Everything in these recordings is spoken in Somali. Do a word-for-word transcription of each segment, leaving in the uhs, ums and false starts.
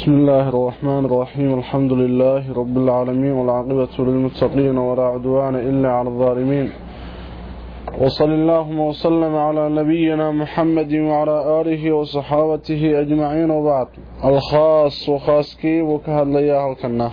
بسم الله الرحمن الرحيم. الحمد لله رب العالمين والعاقبة للمتقين ولا عدوان إلا على الظالمين، وصل اللهم وسلم على نبينا محمد وعلى آله وصحابته أجمعين. وبعد، الخاص وخاسكي وكهد لياه الكنا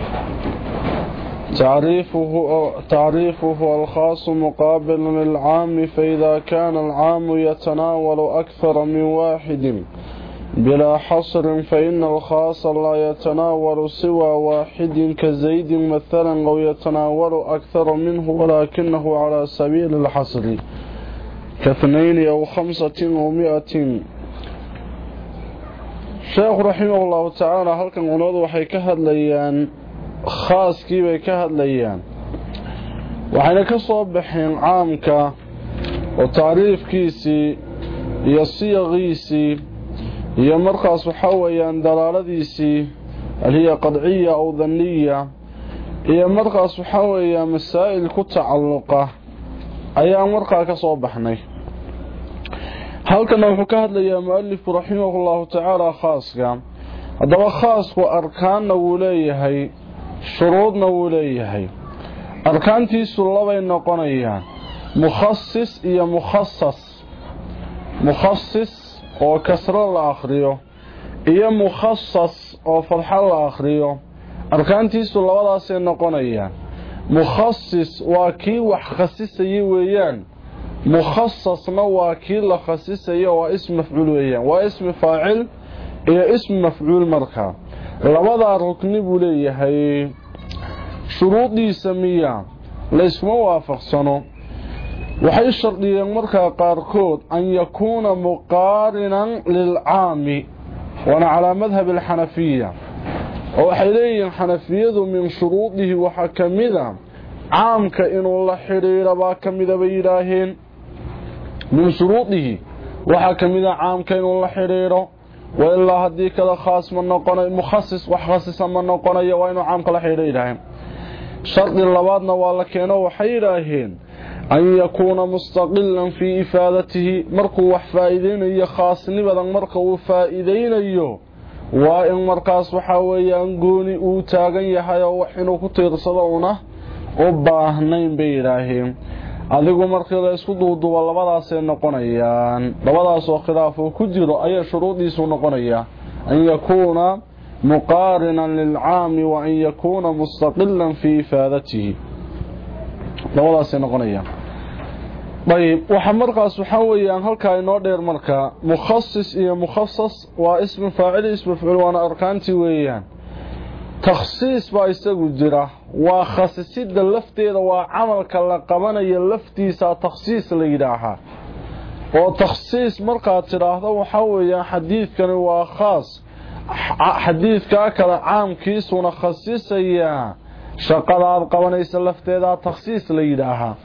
تعريفه, تعريفه الخاص مقابل للعام، فإذا كان العام يتناول أكثر من واحد بلا حصر فإن الخاص لا يتناول سوى واحد كزيد مثلا، أو يتناول أكثر منه ولكنه على سبيل الحصر كاثنين أو خمسة أو مئة. الشيخ رحمه الله تعالى هل كان قنوض وحي كهد ليان خاص كيبا كهد ليان وحين كصبحين عامك وتعريف كيسي يصيغيسي هي مركز وحويا دلالديسي اللي هي قطعية أو ظنية، هي مركز وحويا مسائل كتعلقة أي مركز كصبحني. هل كان وحكاهد لي مؤلف رحمه الله تعالى خاص كان هذا خاص وأركان نوليه شروط نوليه أركان تيسو الله بين قنيان مخصص هي مخصص مخصص oo kasra la akhriyo iyo mukhassas oo farxa la akhriyo. arkaantiisu labadaas ay noqonayaan. mukhassis waa kii wax khasisay weeyaan, mukhassasna waa kii la khasisay oo ism mafcuul weeyaan, waa ism faa'il iyo ism mafcuul marka labada rukni buu leeyahay. shuruudiisa miya la isma waafaqsano. waxay shardiyeen markaa qaarkood an yakuuna muqaarinan lilcaami, waana calaa madhab alxanafiya. oo waxay leeyihiin xanafiyadu min shuruudihi waxaa ka mida caamka inuu la xidhiidho baa ka mida bay yidhaaheen. min shuruudihi waxaa ka mida caamka inuu la xidhiidho, wa ilaa haddii kada khaas ma noqonayo, mukhasis wax khasisa ma noqonayo, waa inuu caamka la xidhiidho yidhaaheen. shardi labaadna waa la keeno, waxay yidhaaheen أن يكون مستقلا في إفادته مركو وحفائدين إيا خاص نبدا مركو فائدين إيو وإن مركاس وحاوية أنقوني أوتاقن يحيا وحينو كتير صدعونه وباهنين بيراهيم. أذيقو مركو يسكدو دو لبداسين نقونيان لبداس وخلافه كجيرو أي شروطيسو نقونيان أن يكون مقارنا للعام وأن يكون مستقلا في إفادته labadaas ay noqonayaan. طيب waxa markaas waxa weeyaan halka inoo dheer marka mukhassis iyo mukhassas waa ism faa'il ism maf'ul waana arkaanti weeyaan. takhsiis baa isagu jira, waa khasisida lafteeda waa amalka la qabanayo laftiisa takhsiis la yiraahaa. oo takhsiis marka tiraahdo waxa weeyaan xadiidkan waa khaas, xadiidka kale caamkiisuna khasisaya shaqadaad qabanaysa lafteeda takhsiis la yiraahaa.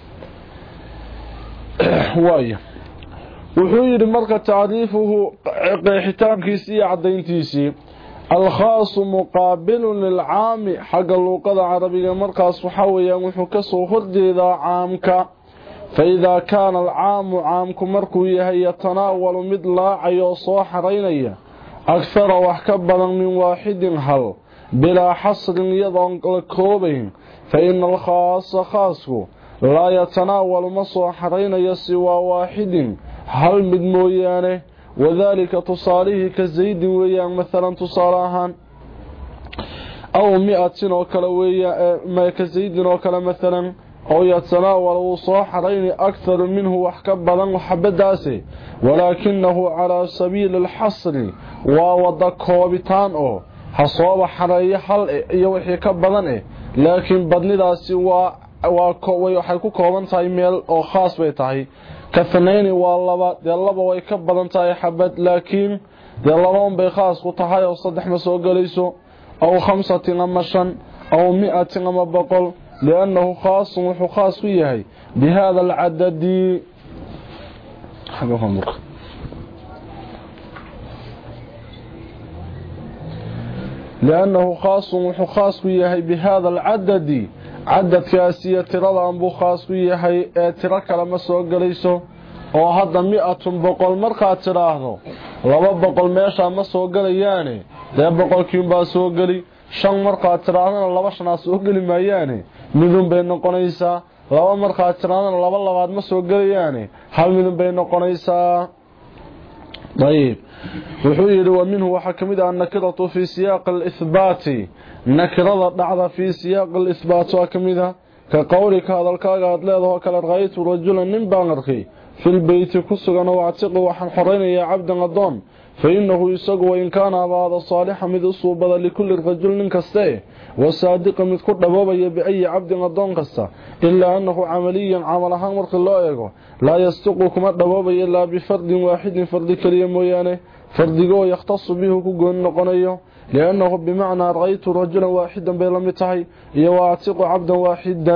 waaya wuxuu yiri marka taariifuhu qeexitaankiisa iyo cadayntiisa al-khaas muqaabil lil-aam xagga luqada carabiga markaas waxa weeyaan wuxuu ka soo horjeedaa caamka. فإذا كان العام عامku markuu yahay yatanaawalu mid laacayo soo xaraynaya akthar wax ka badan min waahidin hal بلا حصر يضن لكوبين، فإن الخاص خاصه لا يتناول مصحرين يسوى واحد هل مدمويانه، وذلك تصاليه كزيد ويان مثلا تصالها أو مئة وكلوية ما كزيد وكلا مثلا، أو يتناول صحرين أكثر منه وحكبلا وحبداسه ولكنه على سبيل الحصر ووضع كوبتان أو حصوب حريه حل iyo wixii ka badan ee, laakiin badnidaasi waa waa kooway waxay ku kooban tahay meel oo khaas bay tahay. kafanayni waa laba, de laba way ka badan tahay xabad, laakiin de laba bay khaas ku tahay oo saddex ma soo galayso, aw khamsatin ama shan aw mi'atin ama boqol, li'annahu khaas wuxuu khaas u yahay bihada al-adadi xagahum لأنه خاص وخاص يحي بهذا العدد عدد كاسية ترى أنبو خاص يحي ترك لما سوقليسو وهذا مئة بقل مركة تراهو لما بقل ميشا ما سوقلياني dee boqolkiin baa soo geli shan markaad tiraadana laba shanaa soo geli maayaane midun bay noqonaysaa laba markaad tiraadana laba labaad ma soo gelayaane hal midun bay noqonaysaa طيب wuxuu yiri wa minhu waxa kamid ah nakiratu fi siyaq al-ithbat nakirada dhacda fi siyaq al-ithbat waa kamid ah ka qowlika hadalkaaga aad leedahay kala ra'aytu rajulan nin baan arkay fil bayt kusugan oo atiqo waxaan xoreynaya abdan adoon fa innahu isagu wa in kana baada salihan mid usubada likulli rajul nin kaste wa saadiqa mid ku dhaboobaya bi ay abdan adoon kasta illa annahu amaliyan amalahan marka loo eego la yastuqu kuma dhaboobaya la bi fardin waahidin fardi kaliya mooyaane fardigo yaxtasu bihi ku goon noqonayo لأنه بمعنى رأيت رجلا واحدا بلمتهي يواتق عبدا واحدا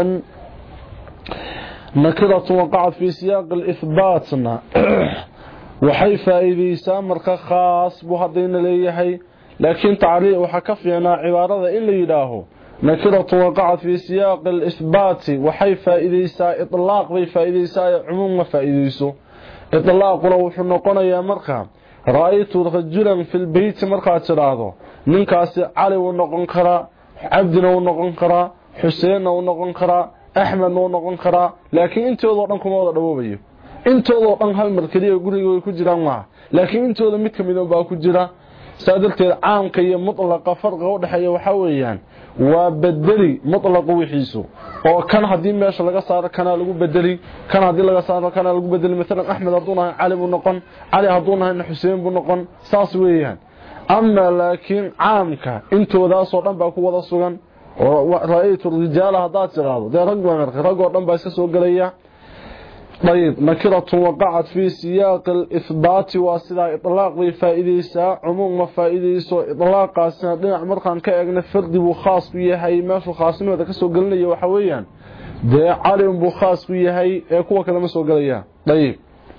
نكرة وقعت في سياق الإثبات وحي فائدي سامرك خاص بهدين ليهي لكن تعليق وحكفينا عبارة إلا يداه نكرة وقعت في سياق الإثبات وحي فائدي سا إطلاق بي فائدي سا عموم فائدي سو إطلاق روح النقون يا مركا رأيت رجلا في البيت مركا تراضو ninkaasi cali uu noqon kara abdina uu noqon kara xuseen uu noqon kara ahmed uu noqon kara laakiin intooda dhan kuma wada dhawoobayo intooda dhan hal mar kaliya gurigooda ku jiraan waa laakiin intooda mid kamid ah baa ku jira saadalteed caamka iyo mutlaqa farqiga u dhaxeeya waxa weeyaan waa bedeli mutlaq wixiisu oo kan hadii meesha laga saaro kana lagu bedeli kan hadii laga saaro kana lagu bedeli mesela ahmed haduuna cali uu noqon cali haduuna xuseen buu noqon saas weeyaan أما لكن عامك انتو ذا صوتان باكو وضا سوغان ورأيت الرجال هذا تراضو دي رقوا مرخي رقوا رقوا باسكسو قليا طيب نكرة وقعت في سياق الإثبات واسدا إطلاق بفائديسا عموم فائديسو إطلاق سنة مرخان كأغنى فرد بخاص بيهي ما في خاصين وذا كسو قليا وحويا دي عالم بخاص بيهي اكوا كذا مسو قليا طيب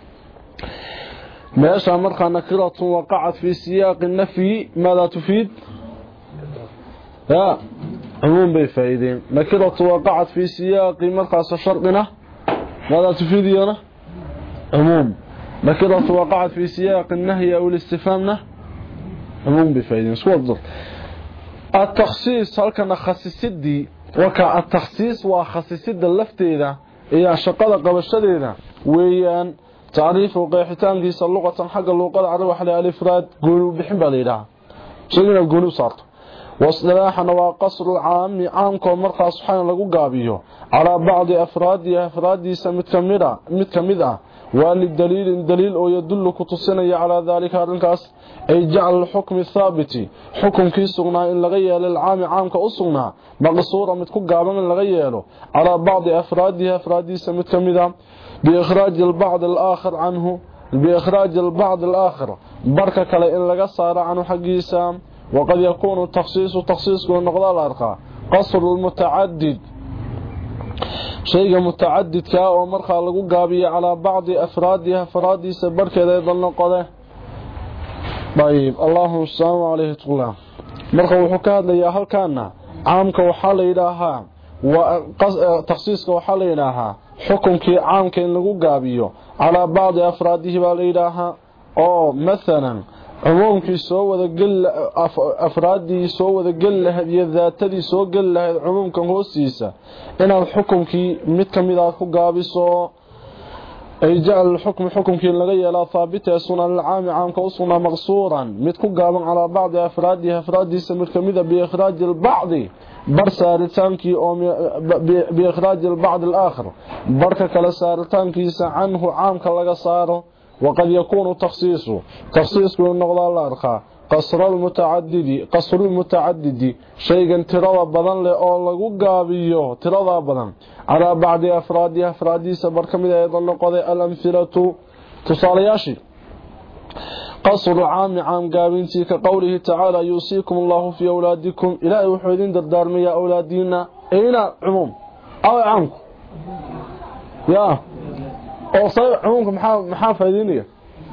ماشى مرخى نكرة وقعت في سياق النفي ماذا تفيد؟ لا عموم بفائدين نكرة وقعت في سياق مرخى شرطنا ماذا تفيد يانا؟ عموم نكرة وقعت في سياق النهي أو الاستفهامنا عموم بفائدين سوى الضغط التخصيص هل كان خصيصدي وكا التخصيص وخصيصد اللفتيدة إيا شقالة قبشديدة ويان تعريف وقيحتان في اللغة حق اللغة العربية وحلي الإفراد قولوا بحب عليها شيئا قولوا صارت واصطلاحا وقصر العام عامكم مرقى سبحانه لقوا قابيه على بعض أفرادها أفرادي متكمدة وللدليل دليل أو يدلك تصني على ذلك الرنكاس أي جعل الحكم الثابت حكم كي سغنا إن لغيه للعام عامك أصغنا مقصورة متكو قابا إن لغيه على بعض أفرادها أفرادي متكمدة بإخراج البعض الآخر عنه بإخراج البعض الآخر بركة لإن لغا صار عنه حقيسا وقد يكون التخصيص تخصيص والنقضاء الأرقى قصر المتعدد شيء متعدد كاو مرخى لغو قابي على بعض أفرادها أفرادي سبركة لإذا النقضاء طيب اللهم السلام عليه تقول مرخى وحكاد لي أهل كان عامك وحال إلها وتخصيصك وحال إلها xukunkii caamka in lagu gaabiyo calaa bacdi afraadihi baa la yidhaahaa oo maalan cumuumkii soo wada gel afraadii soo wada gel lahayd iyo daatadii soo gel lahayd cumuumkan hoostiisa inaad xukunkii mid kamid ah ku gaabiso ay jacal xukm xukunkii laga yeelaa thaabita sunan al-caam caamka usuna maqsuuran mid ku gaaban calaa bacdi afraadihi afraadiisa mid kamid ah bi ikhraaj al-bacdi بر سارتانكي او باخراج البعض الاخر بركه كلا سارتانكي عنه عامك لغا سارو وقد يكون تخصيصه تخصيص النقض الارقى قصر المتعدد قصر المتعدد شيئا ترى بدن له او لغو غابيو ترى بدن على بعض افرادها افرادي سبر كميد ايضا نقض الامثله تصالياشي قصر عام عام قابنتي كقوله تعالى يوصيكم الله في أولادكم إلهي وحيدين دردار ميا أولادينا إينا عموم أو عامكم يا أو صحيح عمومكم محافة دينية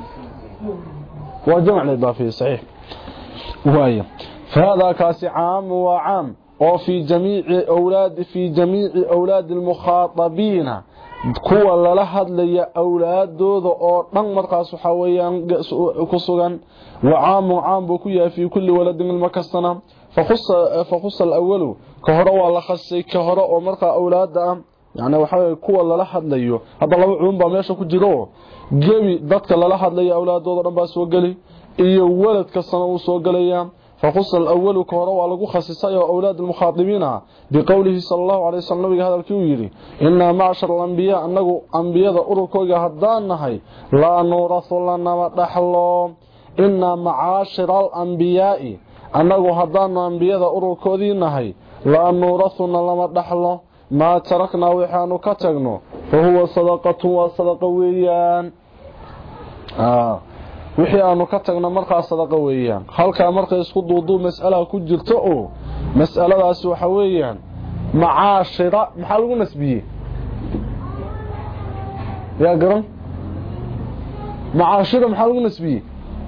وجمع الإضافية صحيح وهي فهذا كاس عام وعام وفي جميع أولاد في جميع أولاد المخاطبين kuwa lala hadlaya awlaadooda oo dhan markaas waxa weeyaan ku sugan وعام عام بو كيا في كل ولد المكسنا فخص فخص الاول كهره ولا خصي كهره oo marka awlaada يعني waxa kuwa lala hadlayo hada laba cuun ba meesha ku jiro gebi dadka lala hadlayo awlaadooda dhan ba soo gali iyo waladka sana uu soo galaya فخص الاول كهره waa lagu khasisay awlaad المخاطبين بقوله صلى الله عليه وسلم hadalkii uu yiri inna ma'shar al-anbiya anagu anbiyada ururkooda hadaan nahay la nuurasu lana dhaxlo inna ma'ashir al-anbiya anagu hadaan anbiyada ururkoodii nahay la nuurasuna lama dhaxlo ma tarakna waxaanu ka tagno huwa sadaqatu wa sadaqa weeyaan ah wixii aanu ka tagno markaa sadaqa weeyaan halka marka isku duudu mas'ala ku jirto oo mas'aladaas waxa weeyaan ma'ashira maxaa lagu nasbiyay ya garan ma'ashira maxaa lagu nasbiyay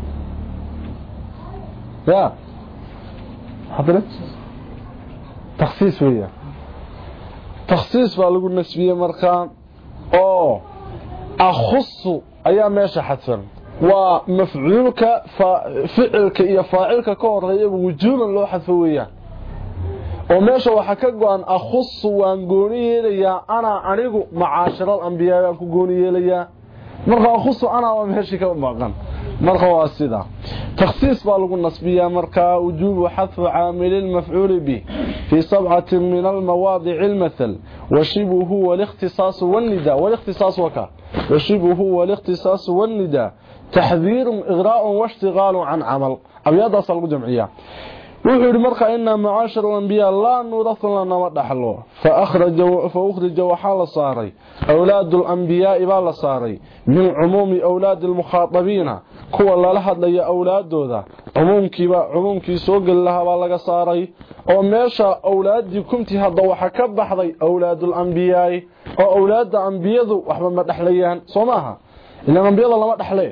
يا حضرت تخصيص ويا تخصيص بالغ النسبيه marka oo اخص ayaa meesha xadfan waa mafcuulka ficilka iyo faacilka ka horeeya wujuuban loo xadfo weeyaan oo meesha waxa ka go'an akhus waan gooni yeelaya ana anigu macaashiral anbiyaa ku gooni yeelaya marka akhus ana waa meesha ka maqan marka waa sida تخصيص بالغ النسبية مركا وجوب حذف عامل المفعول به في سبعة من المواضع المثل وشبه والاختصاص والنداء والاختصاص وكا وشبه والاختصاص والنداء تحذير إغراء واشتغال عن عمل أبيض أصل جمعية وحيد مركا إن معاشر الأنبياء لا نورث لنا ودحلو فأخرج فأخرج وحال صاري أولاد الأنبياء بال صاري من عموم أولاد المخاطبين kuwa lala hadlaya awlaadooda umumkiiba umumkii soo gal laha baa laga saaray oo meesha awlaadii kumti hadda waxa ka baxday awlaadul anbiyaa oo awlaada anbiyadu waxba ma dhaxlayaan Soomaha ila anbiyada lama dhaxlay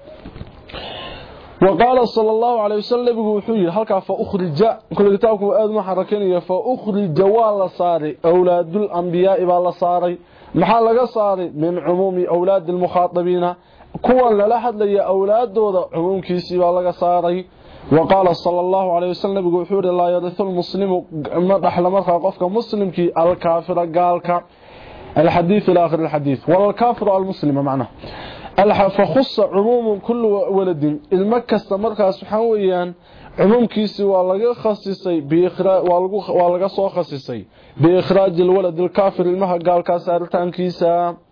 وقال صلى الله عليه وسلم wuxuu halka fa ukhrija kullu kitaabku aad ma xarakeynaya fa ukhrija wala saari awlaadul anbiyaa baa la saaray maxaa laga saaray min umumi awlaadil mukhaatabina kuwa lala hadlaya awlaadooda umumkiisii baa laga saaray وقال صلى الله عليه وسلم wuxuu la yadhul muslimu ma dhaxla marka qofka muslimkii al kaafir gaalka الحديث الى اخر الحديث والكافر المسلم معناه فخص عموم كل ولد المكس markaas waxa weeyaan umumkiisi waa laga khasisay biikhra waa laga soo khasisay biikhraaj alwalad alkaafir ilmaha gaalka saartaankiisa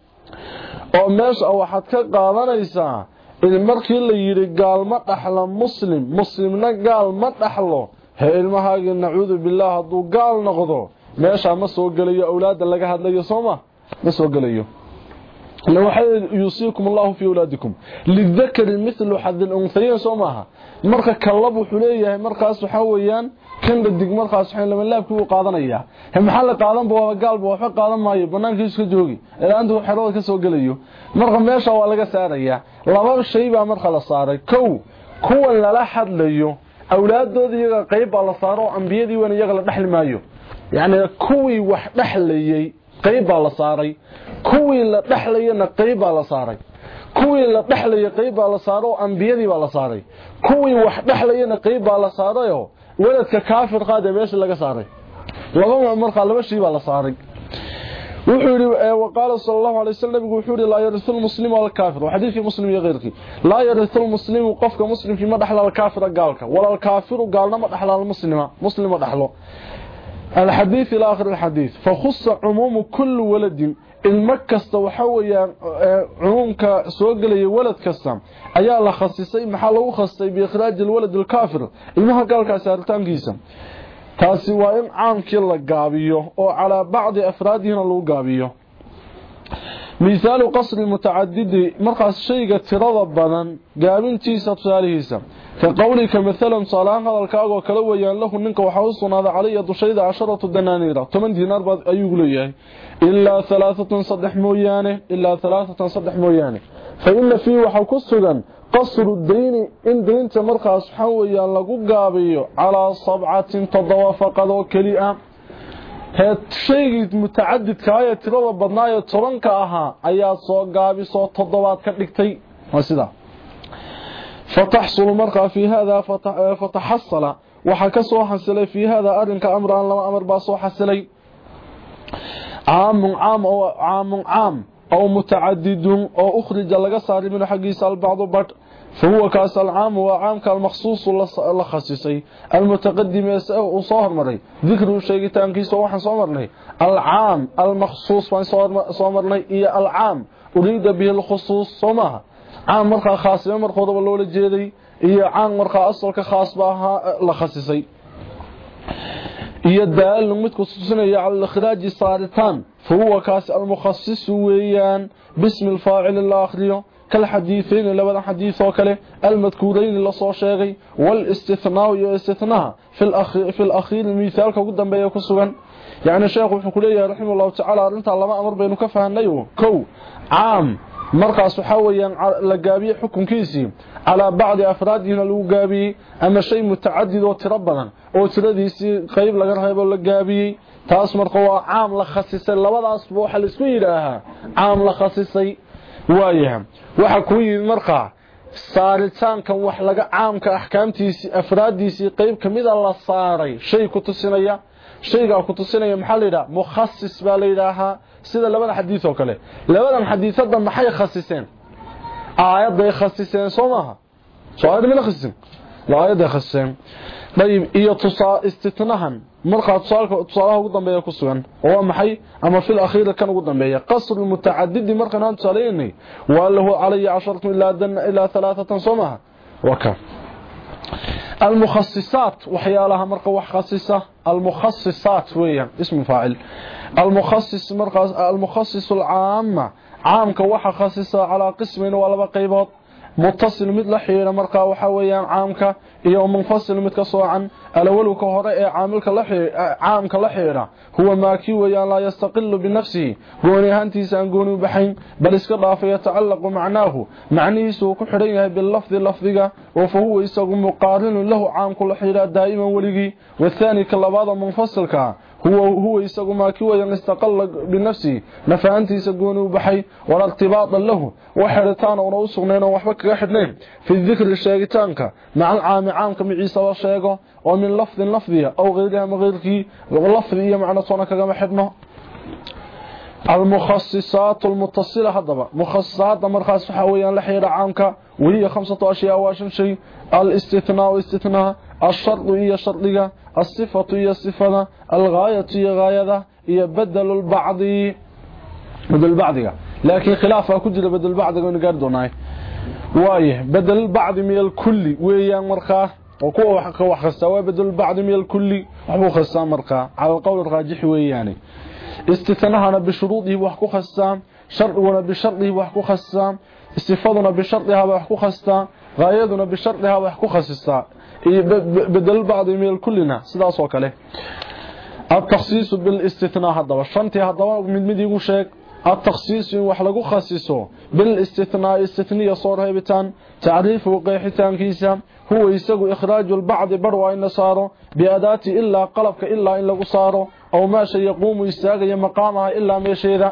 oo meesha waxaad ka qaadanaysaa in markii la yiri gaal ma dhaxla muslim muslimna gaal ma dhaxlo ha ilmahaaga nacuudu billaah haduu gaal noqdo meesha ma soo galayo awlaada laga hadlayo Sooma ma soo galayo لو حي يوصيكم الله في اولادكم للذكر مثل حظ الانثيين Soomaha marka kalab wuxuu leeyahay markaas waxa weeyaan kan dhadig markaas waxa lama laabku u qaadanaya maxaa la qaadan baa gaalba waxa qaadan maayo banaankiisa ka joogi ilaa intuu xirooda ka soo galayo marka meesha waa laga saaraya laba shay baa marka la saaray kow kuwa lala hadlayo awlaadooda iyaga qayb baa la saaro anbiyadii wana iyaga la dhaxli maayo yaani kuwii wax dhaxlayay qayb baa la saaray kuwii la dhaxlayna qayb baa la saaray kuwii la dhaxlay qayb baa la saaro anbiyadii baa la saaray kuwii wax dhaxlayna qayb baa la saarayo waladka kaafir qaade meesha laga saaray laba marka laba shay baa la saaray wuxuu yiri waqala sallallahu alayhi wasallam wuxuu yiri la yarithul muslimu wal kaafir hadithii muslim iyo geerkii la yarithul muslimu qofka muslimkii ma dhaxla al kaafir gaalka wala al kaafiru gaalna ma dhaxla al muslima muslima dhaxlo الحديث الى اخر الحديث فخص عموم كل ولد المكست waxa weeyaan umumka soo galay walad kasta ayaa la khasisay maxaa lagu khasay bi ikhraaj alwalad alkaafir ilmaha gaalka saartaankiisa taasi waa in caamkii la gaabiyo oo ala bacd afraadina lagu gaabiyo مثال قصر المتعدد مرقس شيء tirada badan gaabintiisa tusaalihiisa كقولك مثلا صلاه هذا الكاغو kala wayaan lahu ninka waxa uu sunaada caliya dushayda casharatu danaaniira toban diinaar baad ayuu leeyahay illa thalathatan saddex mooyaane illa thalathatan saddex mooyaane fa inna fi waxa ku sugan qasru dayni in deynta markaas waxa weeyaan lagu gaabiyo ala sab'atin tadawafaqado kaliya هاد شيء متعدد كاية ترى بدناية طبنك أها أيا صو قابي صو تضوات كدكتي وسيدا فتحصل مرقى في هذا فتحصل وحكسو حصلي في هذا أرنك أمران لما أمر باسو حصلي عام عام أو عام عام أو متعدد أو أخرج لغا صار من حقيس البعض بط فهو كاس العام وعام كالمخصوص لخصيصي المتقدم وصهر مري ذكر الشيء تانكيس وحن صمرني العام المخصوص وان صمرني إيا العام أريد به الخصوص صمها عام مرقى خاصة مرقى ضبالو لجيدي إيا عام مرقى أصل كخاص بها لخصيصي إيا الدال نمت خصوصنا على الإخراج صارتان فهو كاس المخصص ويان باسم الفاعل الآخرية كالحديثين لبدا حديث وكله المذكورين اللي soo sheegay والاستثناء iyo استثناء في الاخير في الاخير المثال ka dambeeyo ku sugan yaani sheekhu wuxuu ku leeyahay raximahullahu ta'ala arinta lama amar baynu ka faahnayo kow aam markaas waxa weeyaan la gaabiyo xukunkiisii ala bacdi afraadina lagu gaabiyo ama shay mutaadid oo tiro badan oo tiradiisii qayb laga reebo la gaabiyay taas marka waa aam la khasisay labadaas waxa la isku yiraahaa aam la khasisay waayahay waxa ku yimid markaa saaritaankan wax laga caamka ahkaamtiisi afraadiisi qayb kamida la saaray shay ku tusinaya shayga ku tusinaya maxaa la yiraahdaa mukhassis baa la yiraahdaa sida labada xadiis oo kale labadan xadiisada maxay khasiseen aayaday khasiseen soomaha soo ma khasiseen la aayaday khasiseen dayib iyo tusaa istitnahan marka tusaalka tusaalaha ugu dambeeya ku sugan oo maxay ama fil akhiir kan ugu dambeeya qasr mutaaddid marka aan tusaaleenay wallahu alayhi asharatu ila dan ila thalathatan samaha waka المخصصات وحيالها مرقه وخصصه المخصصات ويا اسم فاعل المخصص مرقه المخصص العام عامك وxa خصصه على قسمين ولا قيبات متصل mid la xiriira marka waxa weeyaan caamka iyo munfasil mid ka soocan alawalka ka hore ee caamilka la xiriira caamka la xiriira huwa maaki weeyaan la yastaqillu bi nafsihi gooni ahaantiisa aan gooni u baxayn bal iska dhaafaya tacallaqu macnaahu macnihiisu ku xiran yahay bil lafdi lafdiga oo fahuwa isagu muqaarin lahu caamku la xiriira daa'iman waligi wathani ka labaada munfasilka هو هو يسقو ما كي وين استقل بنفسه نفانتيسا غوني وبخاي ولا ارتباط له وحرتان او نو سغنين او waxba kaga xidhneen fi dhikr sheegitaanka macal caam caamka miciisa la sheego oo min lafd lafdiya aw غيرها ma غيركي lafdi iyo macna toona kaga xidhno المخصصات المتصله هذا مخصصات مرخص waxa weeyaan la xiriira caamka waliya khamsatu ashyaa waa shan shay الاستثناء واستثناء الشرط هي شرطية الصفة هي الصفة الغاية هي غاية هي بدل البعض بدل البعض لكن خلافها كجل بدل البعض ونقردوناي وايه بدل البعض من الكل ويان مرخاه وكو حق وخسوا بدل البعض من الكل وحبو خسا مرخاه على القول الراجح وياني استثناءنا بشروطه وحكو خسام شرطنا بشرطه وحكو خسام استفادنا بشرطها وحكو خسام غايتنا بشرطها وحكو خسام بدل بعض من كلنا sidaas oo kale التخصيص بالاستثناء هذا شنتي هذا mid mid igu sheeg التخصيص wax lagu khasiso بالاستثناء استثناء soo reebitaan taariif oo qeexitaankiisa huwa isagu ikhraaj البعض barwa in saaro biadaati illa qalabka illa in lagu saaro aw ma shay yaquumu istaagaya maqaamaha illa meesheeda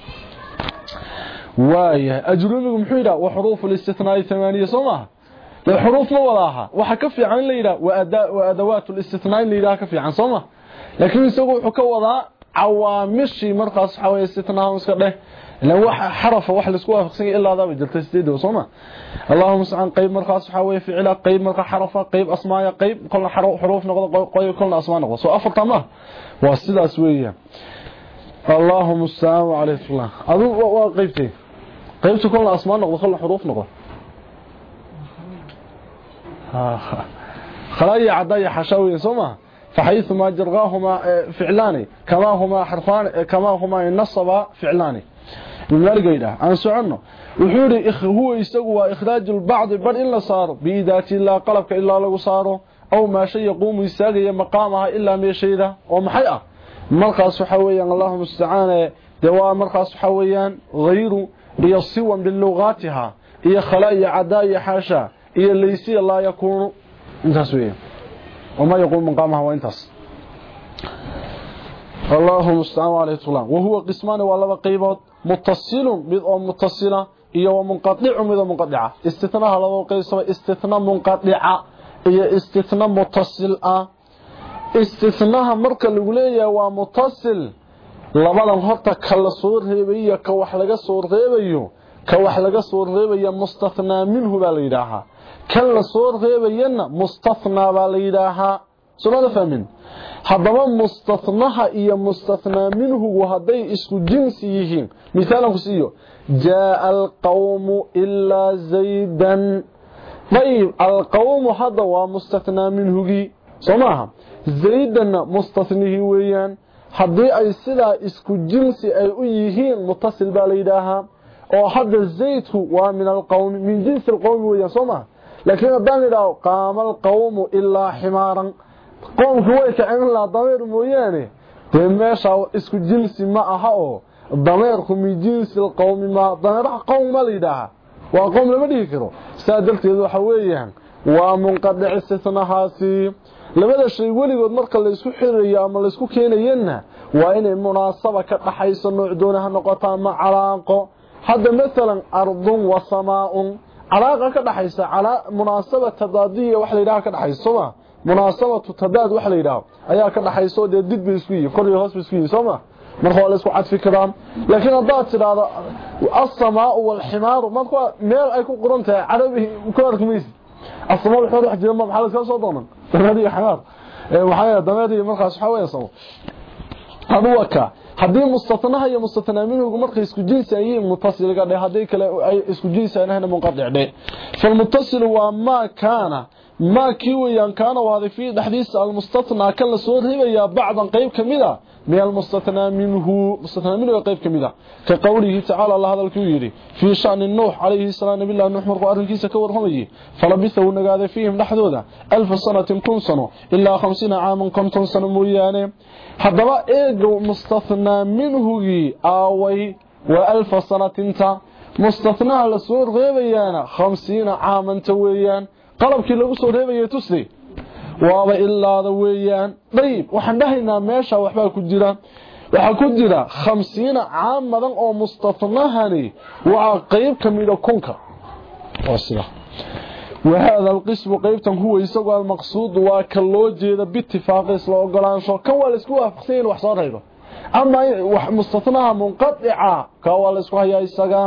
waaya ajrumigu muxuu yiraahdaa wa xuruuf الاستثناء ثمانية soomaa الحروف ما وراها waxa ka fiican leeyahay waa adawaat الاستثناء leeyahay ka fiican sooma laakiin isagu wuxuu ka wadaa awaamishi markaas waxa way istithnaa'u iska dheh la waxa xaraf wax la isku waafaqsan ilaa daba jirta sideedo sooma Allahumma sa'an qayb markaas waxa way ficila qayb marka xarafa qayb asmaaya qayb kulna xaruf noqdo qayb kulna asmaa noqdo soo afar tama waa sidaas weeyaan Allahumma sa'an wa alayhi sallam adu waa qaybtay qaybtu kulna asmaa noqdo kulna xaruf noqdo خلايا عدايا حشاوي سوما فحيث ما جرغاهما فعلان كما هما حرفان كما هما النصب فعلان المرغيده ان سعنه وحوري هو يسقوا اخراج البعض بل الا صار بيدات لا قلبك الا لو صاروا او ما شيء يقوم يساغي مقامها الا ميشيده ومحي اه مرخص وحويان اللهم استعان دواء مرخص وحويان غير يصوا باللغاتها هي خلايا عدايا حاشا هي ليسي لا يكون انتاس ويه وما يقول مقامها وانتاس اللهم استعان عليه السلام وهو قسمان ولا قيبات متصل او متصله iyo munqadic mid munqadica istithnaha laba qeysaba istithna munqadica iyo istithna muttasil ah istithnaha marka lagu leeyahay waa muttasil labadan horta kala soo reebayo ka wax laga soo reebayo ka wax laga soo reebayo mustathna minhu baa la yiraahaa kan la soo reebayna mustathna baa la yiraahaa soo fahmin hadaba mustathnaha iyo mustathna minhu haday isku jinsi yihiin misalan ku siiyo jaa alqawm illa zaydan طيب القوم هذا ومستثنى منه سماها زيدن مستثنيه ويان hadii ay sida isku jinsi ay u yihiin muttasil baa leedaha oo hada zaydku waa min alqawm min jins alqawm weeyaan soma laakiin hadaan idhaa qaama alqawm illa himaran qawmku way ka in la dameer mooyaane de meesha isku jinsi ma aha oo dameerku min jins alqawm ma dameer qawm ma leedaha waa qawm lama dhigi karo saadalteedu waxa weeyaan waa munqadic istithnahaasi labada shay waligood marka la isku xiriyo ama la isku keenayna waa inay munaasaba ka dhaxayso nooc doonaha noqoto ama calaaqo hada midalan ardun wa samaa'un calaaqa ka dhaxaysa ala munaasaba tadaadiya wax la yiraahdo ka dhaxayso ma munaasabatu tadaad wax la yiraahdo ayaa ka dhaxayso de did bay isku yihiin kor iyo hoos bay isku yihiin soma marka la isku cadfi karaan laakiin hadaad tiraahdo as-samaa'u wal himaaru marka meel ay ku qorantahay carabi ku arkamaysid as-samaa'u wuxuu wax jira ma maxaa ka soo doonan dameeri himaar ee waxa dameeri markaas waxa weeyaan soo hadwaka hadii mustathnaha iyo mustathna minhu marka isku jinsi ay muttasilka dhay hadii kale ay isku jinsi ahna munqadic dhay fal muttasil wa ma kana ma kiwayan kana wadifi dhaxdiisa al mustathna kan la soo reebaya bacdan qayb kamida من المستثنى منه مستثنى منه قيب كميدا كقوله تعالى الله هذا الكويري في شأن النوح عليه السلام نبي الله نوح مرقو أرنكيسة كورهمي فلبثه نقاذ فيهم لحدودا ألف سنة كن سنة إلا خمسين عاما كنتم سنة مرياني حضراء إيقو مستثنى منه آوي وألف سنة انت مستثنى لسور غيبيانا خمسين عاما تويان قلب كي لغو سور غيبيا تسلي waaba ilaada weeyaan dayib waxaan dhahaynaa meesha waxba ku jira waxa ku jira خمسين caamadan oo mustathnahani waa qayb kamida kunka wasila وهذا القسم قيبtan huwa isagoo almaqsuud waa ka loo jeeda bittifaaqis loo ogolaansho kan waa la isku waafaqsan wax soo reebo ama wax mustathnaha munqadi'a ka waa la isku hayaa isaga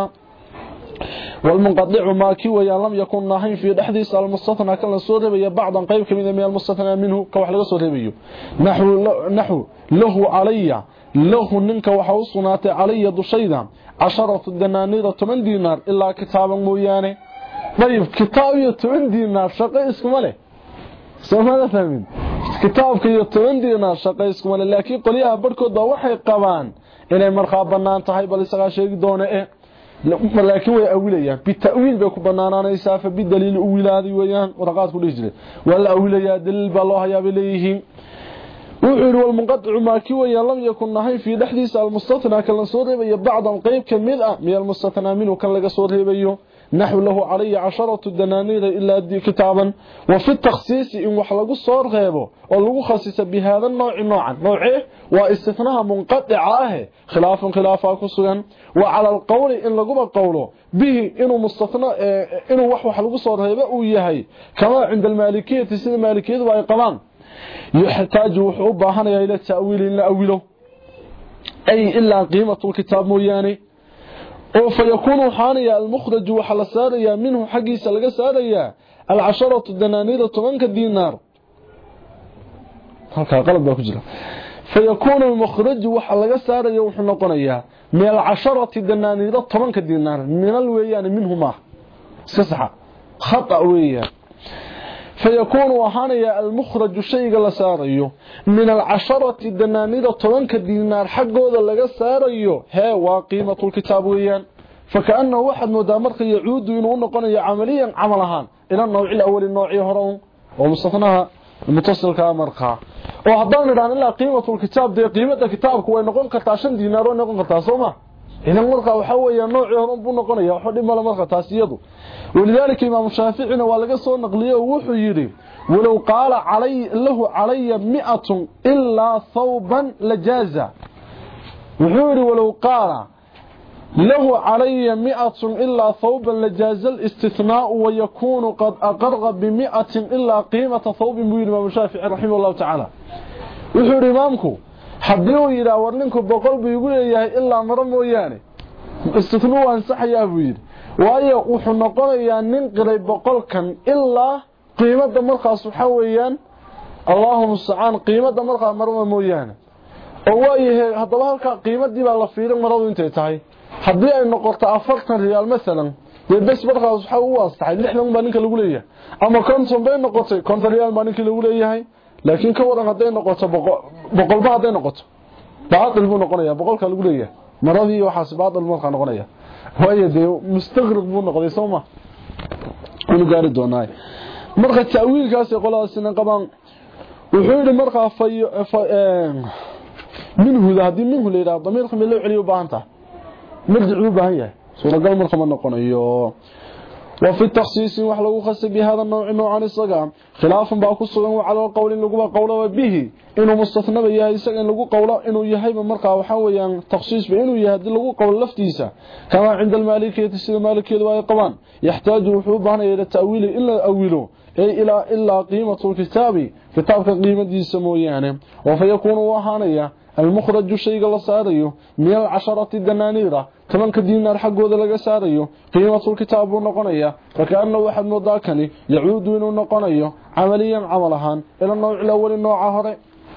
والمنقطع ما كي ويا لم يكن ناهين في دحديس المستثنى كان سو ريبيا بعضا قيب كميد من المستثنى منه كوخ لغا سو ريبيو نحو نحو له علي له ننك waxa uu sunaatay علي dushayda عشرة دنانير toban dinar illa kitaaban mooyaane bayb kitaab iyo toban dinar shaqo iskuma leh soomada fahmin kitaabka iyo toban dinar shaqo iskuma leh laakiin qoliyaha barkood baa waxay qabaan inay markaa banaan tahay bal isaga sheegi doona ee لكن way awilaya bitawil bay ku banaananaysa fa bidaliil wilaadi weeyaan warqaad ku dhijire wala awilaya dalil ba loo hayaa leeyihiin wuxuu wal munqati' ma ki weeyaan lam yakun nahay fi dhaxdiisa al mustathna kala soo reebayo bacdan qayb kamid ah meel mustathna minhu kan laga soo reebayo نحو له علي عشرة دنانير إلا دي كتابا وفي التخصيص إن وحلقوا الصور غيبه ولغو خصيص بهذا النوع نوعا نوعه واستثناها منقطعه خلافا خلافا كسوغا وعلى القول إن لغو قوله به إنه مستثنى إنه وحو حلقوا الصور غيبه ويهي كما عند المالكية سيد المالكية وإقلان يحتاج وحوبة هنا إلى التأويل إلا أوله أي إلا قيمة الكتاب موياني oo fayakunu xaniya al-mukhraj wa hal saariya minhu xaqiisa laga saaraya al-asharatu dananira tobanka dinar halka qalad baa ku jira fayakunu al-mukhraj wa hal laga saaraya wuxuu noqonayaa min al-asharati dananira tobanka dinar min al-wayaan minhuma saxa khata weeyaan فيكون وحانيا المخرج شيء la saarayo min al-asharati dananira tobanka dinar xaqooda laga saarayo he waa qiimatul kitaab weeyaan فكأنه واحد مودا marka yacuud inuu noqonayo amaliyan amal ahaan ila nooc awali nooci hore oo mustathnaha mutasilka marka oo hadaan idaan ila qiimatul kitaab de qiimada kitaabku way noqon kartaa shan dinar oo noqon kartaa Soomaa إذا مرقى وحوى نوع يهرم بنقنية وحد ما لمرقى تاسيده ولذلك إمام الشافعي ولقى صور نقلية وحيري ولو قال علي له علي مئة إلا ثوبا لجازة وحيري ولو قال له علي مئة إلا ثوبا لجاز الاستثناء ويكون قد أقر بمئة إلا قيمة ثوب بوين إمام الشافعي رحمه الله تعالى وحيري إمامكم حبيو إذا ورنكم بقلب يقول إياه إلا مرمو يعني استثناء أنسح يا بوين waayo wuxuu noqonayaa nin qiray boqolkan ilaa qiimada markaas waxa weeyaan Allahumma sa'an qiimada markaa marma mooyaan oo waayahay hadaba halka qiimadii baa la fiirin maradu intay tahay hadii ay noqoto afartan riyaal midalan dee bas markaas waxa uu waastaxay lixdan baa ninka lagu leeyahay ama konton bay noqotay konton riyaal baa ninka lagu leeyahay laakiin ka waran haday noqoto boqol ba haday noqoto baadil buu noqonayaa boqolka lagu leeyahay maradii waxa baadil markaa noqonayaa waayo dee mustaqrib buu noqday Soomaa inu gaari doonay marka taawiilkaas ee qoladaasina qabaan wuxuu yiri marka fayo minhu hadii minhu leeyahay damiirka meel loo celiyo baahanta marjicuu baahan yahay suuragal marka ma noqonayo وفي التخصيص وحلو خاص بهذا النوع نوعا اسغا خلاف با كسغن وعلى القول ان لغو قوله به انه مستثنى yahay isaga in lagu qowlo inuu yahay marka waxa weeyaan takhsiis ba inuu yahay lagu qowl laftiisa kama cinda maalikiyada sida maalikiyada way qabaan yaxtaaju wuxuu baahanaya ta'wiil illa awilo ay ila illa qiimatu kitaabi kitaabka qiimadiisa mooyaane oo fayakunu wahanaya المخرج شيء لا ساريو من العشرة دنانير تمن كدينار حقوده laga saarayo qiimatul kitaab uu noqonaya fakaana waxa moodakani yacuud inuu noqonayo amaliyan amalahan ila nooc la wali nooca hore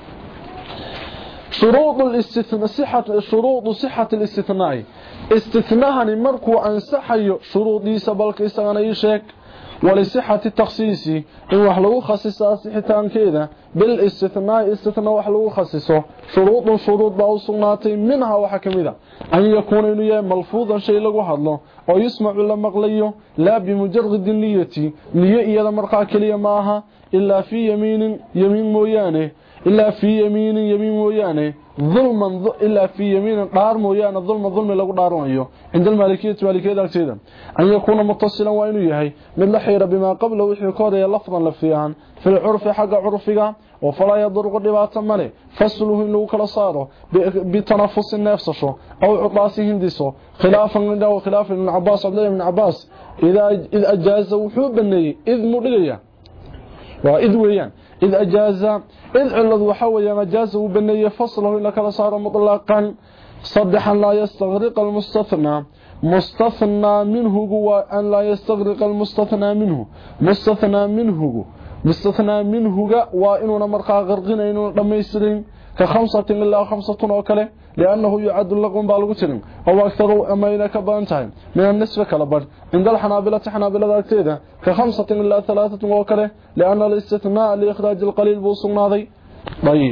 shuruud al-istithna sihhat shuruud sihhat al-istithnaai istithnahani markuu ansaxayo shuruudiisa balka isagana ii sheeg ولصحة التخصيص إن وحلو خصيصة صحتان كذا بالاستثناء استثناء وحلو خصيصه شروط شروط بأوصناتي منها وحكم ذا أن يكون إنه ملفوظا شيء لغو حضله ويسمع لما قليه لا بمجرد النية نية إيضا مرقع كلية معها إلا في يمين يمين مويانه إلا في يمين يمين مويانه ظلما إلا في يمين قار مويانه ظلم ظلم لغو دارون عند المالكية والكية دارتيدا أن يكون متصلا وإنه يهي من لحير بما قبله وحي كوريا لفظا لفيان في العرف حق عرفك وفلا يضر قدبات مالي فصله إنه كلا صاره بتنفس النفس أو عطاسه هندسه خلافا له خلاف من عباس عبد الله بن عباس إذا إذ أجاز وحوب النية إذ مرغية وإذ ويان إذ أجاز إذ علذ وحويا مجاز وبالنية فصله إلا كلا صار مطلقا صدحا لا يستغرق المستثنى مستثنى منه هو أن لا يستغرق المستثنى منه مستثنى منه مستثنى منه وإننا مرقى غرقين إننا لما يسرين كخمسة إلا خمسة وكله لأنه يعد اللغم بالغترين أو أكثر أما إلى كبانتين من النسبة كالبر عند الحنابلة حنابلة ذاتيدة كخمسة إلا ثلاثة وكله لأن الاستثناء لإخراج القليل بوصلنا ذي طيب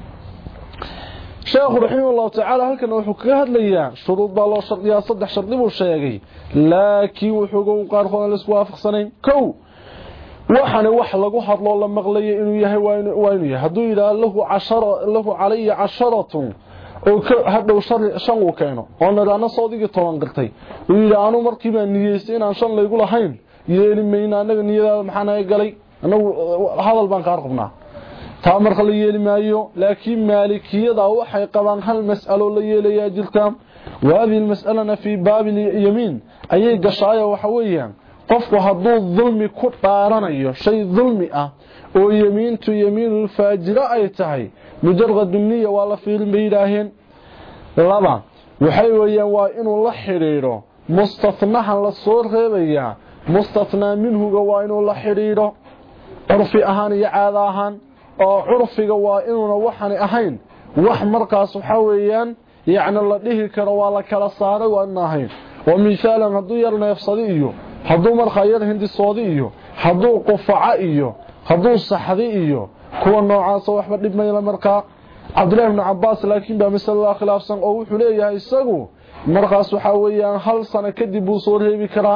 شيخ رحمه الله تعالى هل كان وحو كهدليا شروط بالله شرطيا صدح شرطي بو شيغي لكن وحو قارخون لسku waafaqsanayn kow waxana wax lagu hadlo la maqlayo inuu yahay waa inuu yahay haduu yiraahdo lahu ashara lahu alayya asharatun oo hadhow shan uu keeno oo nadaana soodigi toban qirtay uu yiraahdo markii baan niyeystay inaan shan laygu lahayn yeeli meeyna anaga niyada maxaan ay galay anagu hadal baan qaar qabnaa تامر خلي يلي مايو لكن مالكيدا waxay qabaan hal mas'alo la yeelaya jirta waadi mas'alana fi baab al-yamin ayay gashaaya waxa weeyaan qofku haduu dhulmi ku dhaaranayo shay dhulmi ah oo yamiintu yamiinul faajira ay tahay mujarrad niyya wala fiirin beeyraaheen laba waxay weeyaan waa inuu la xiriiro mustathnaha la soo reebaya mustathna minhu waa inuu la xiriiro urfi ahaan iyo caada ahaan oo curfiga waa inuuna waxani ahayn wax markaas waxa weeyaan yaani la dhihi karo waa la kala saaray waa ahayn oo misaalan haduu yar neefsadi iyo haduu markaa yar hindi soodi iyo haduu qufaca iyo haduu saxdi iyo kuwa noocaas waxba dhibmayla markaa Abdullah ibn Abbas laakiin ba misal khilaafsan oo wuxuu leeyahay isagu markaas waxa weeyaan hal sano kadib uu soo reebi karaa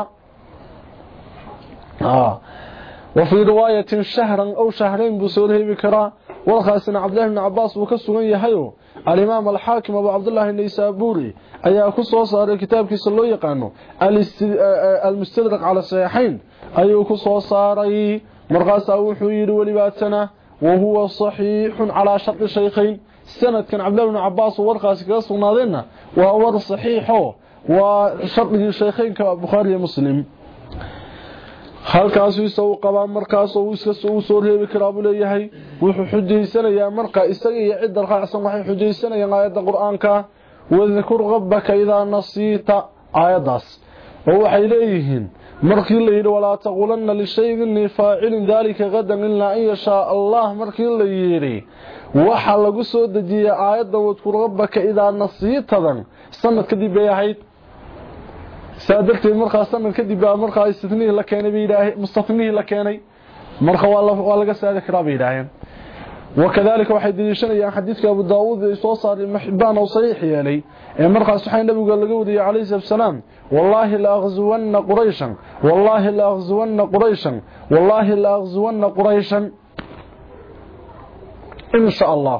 ah وفي رواية شهرا أو شهرين بسوره بكرا والخاسن عبد الله بن عباس وكسغن يحيو الامام الحاكم ابو عبد الله النيسابوري ayaa ku soo saaray kitaabkiisa loo yaqaano al-mustadrak ala sahihayn ayuu ku soo saaray markaas wuxuu yiri walibaatana وهو صحيح على شرط الشيخين سند كان عبد الله بن عباس ورقاس kaga sugnaadayna waa war saxiixo waa sharطi الشيخين ka Bukhari Muslim halkaas uu soo qabaa markaas uu iska soo soo reebi karaa buu leeyahay wuxuu xujeysanayaa marka isaga iyo cid raacsan waxay xujeysanayaan aayada quraanka wadhkur rabbaka idha nasita aayadaas oo waxay leeyihiin markii la yiri wala taqulanna li shay'in fa'ilin dhalika gadan illa an yasha Allah markii la yiri waxa lagu soo dajiyay aayada wadhkur rabbaka idha nasitadan sanad kadib ay ahayd saadaltay markaa sanad kadib baa markaa istithnihi la keenay biilaahi mustafnihi la keenay markaa waa laga saada karaa biilaahi وكذلك waxay diishanayaan xadiiska Abu Daawud ee soo saaray Mahbaan oo saxiix yeelay ee markaas waxay nabiga laga wadiyay Alayhi salaam wallahi la aghzuwanna qurayshan wallahi la aghzuwanna qurayshan wallahi la aghzuwanna qurayshan insha Allah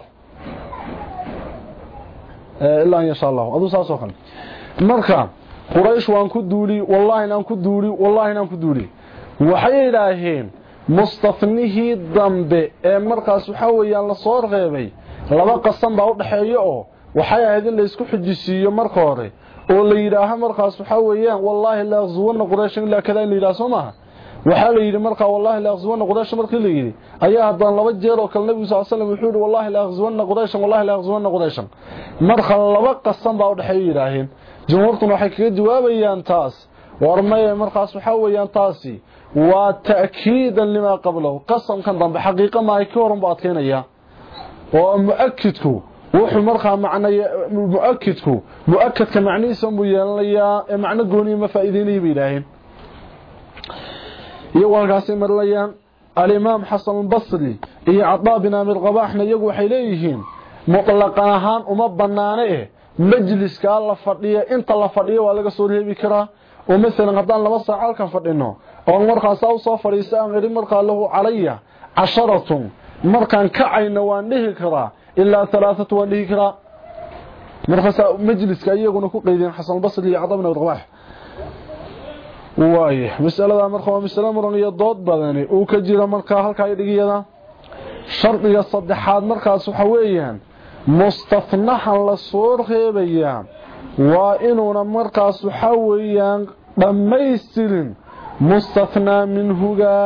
ee illa insha Allah adu saaso kan marka quraysh waan ku duuli wallahi aan ku duuli wallahi aan ku duuli waxay ilaahiin mustafnihi dambe ee markaas waxa weeyaan la soo reebay laba qasam baa u dhaxeeyo oo waxay ahayd in la isku xujisiyo marka hore oo la yiraaho markaas waxa weeyaan wallahi la aghzuwana quraysh ila kada in la yiraaho Soomaa waxa la yiri marka wallahi la aghzuwana quraysh markii la yiri ayaa hadan laba jeer oo kale nabiga sallallahu alayhi wasallam wuxuu yiri wallahi la aghzuwana quraysh wallahi la aghzuwana quraysh marka laba qasam baa u dhaxeeyo yiraaheen jumhuurtuna waxay kaga jawaabayaan taas warmay markaas waxa weeyaan taasi waa ta'kiidan lima qablahu qasam kan dambe xaqiiqo ma ay ka horan baad keenaya oo muakkidku wuxuu markaa macnaa muakkidku muakkadka macnihiisa uu yeelanayaa ee macna gooni ma faa'iideynay biilaahin iyo walkaas marlayaan al-imam Hasan al-Basri iyo Ataa bin Amir Qabaahna iyagu waxay leeyihiin mutlaqan ahaan uma banaanay majliska la fadhiyo inta la fadhiyo waa laga soo reebi karaa oo mesela hadaan laba saac halkan fadhino oo markaas uu soo fariisaan qari markaa lahu calaya casharatun markaan kacayna waan dhihi karaa ilaa thalathatu waan dhihi karaa markaas majliska iyaguna ku qeydeen Hasan Basri iyo Ataa bin Rawaah waaye mas'alada markaa waa mas'alo muran iyo dood badan oo ka jira markaa halka ay dhigiyada shardiga saddexaad markaas waxa weeyaan mustafnaha la soo reebayaa waa inuuna markaas waxa weeyaan dhamaystirin mustafna minhuga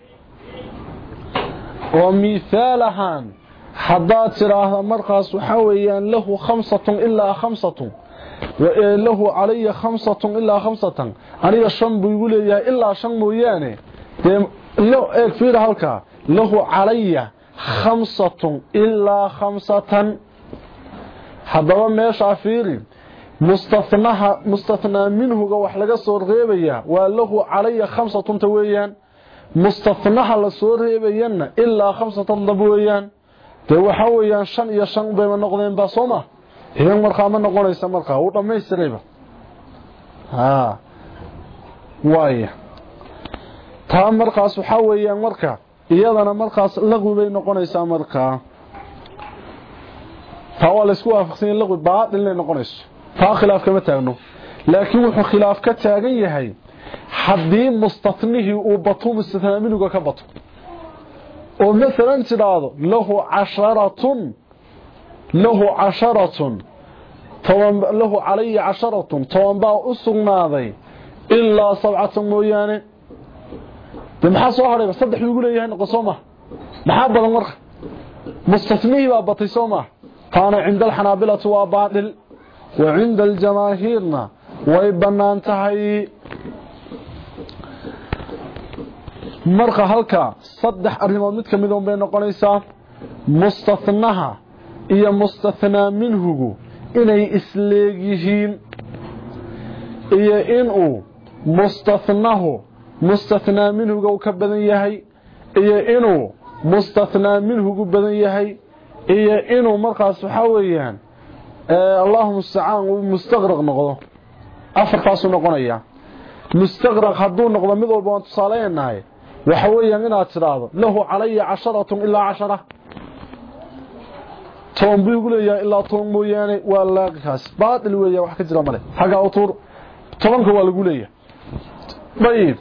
oo miisaalahan hadaa tiraahdo markaas waxa weeyaan lahu khamsatun ilaa khamsatun wa lahu alayya khamsatun ilaa khamsatan aniga shan buu igu leeyahay ilaa shan mooyaane de loo eeg fiir halka lahu alayya khamsatun ilaa khamsatan hadaba meesha fiiri mustafnaha mustafna minhuga wax laga soo reebaya waa lahu alayya khamsatun taweeyaan mustafnaha la soo reebayana ilaa khamsatan daweeyaan de waxa weeyaan shan iyo shan bay noqdeen ba Sooma idan markaa ma noqonaysa markaa uu dhameystirayba ha waaya taa markaas waxa weeyaan markaa iyadana markaas lagu bay noqonaysaa markaa taa waa la isku waafaqsan lagu baad in ay noqonayso taa khilaaf kama taagno laakiin wuxuu khilaaf ka taagan yahay hadii mustafnihi uu bato mustafnaaminuga ka bato oo mesela tiraado lahu casharatun lahu casharatun toban lahu alayya casharatun toban baa u sugnaaday ilaa sab'atan mooyaane maxaa soo haray saddex lagu leeyahay noqosoma maxaa badan marka mustafnihi baa batay Sooma taana cinda al-Hanabilatu waa baadil wa cinda al-jamaahirna way banaan tahay marka halka saddex arimood mid kamid oo bay noqonaysaa mustafnaha iyo mustafna minhu inay isleeyihiin iyo inuu mustafnahu mustafna minhu uu ka badan yahay iyo inuu mustafna minhu uu badan yahay iyo inuu markaas waxa weeyaan ee Allahumma sta'an uu mustaqraq noqdo afartaas noqonaya mustaqraq haduu noqdo mid walba aan tusaaleynahay waxa weeyaan inaad tiraado lahu alayya casharatun ilaa cashara toban buu ugu leeyahay ilaa toban mooyaane waa laaqikaas baadil weeyaa wax ka jira male xaga utur tobanka waa lagu leeyahay bayib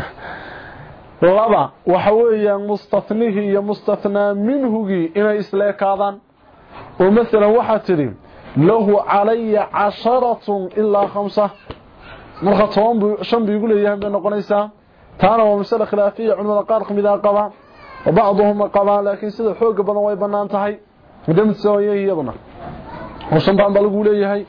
laba waxa weeyaan mustathnihi iyo mustathnaa minhugi inay isleekaadaan oo mesela waxa tiri lahu alayya casharatun ilaa khamsa marka toban buu shan buu ugu leeyahay bay noqonaysaa taana waa mas'ala khilaafiya culimada qaar kamida qaba وبعضهم قبا لكن sida xoog badan way banaan tahay midam sooyayaduna oo shantaan baa lagu leeyahay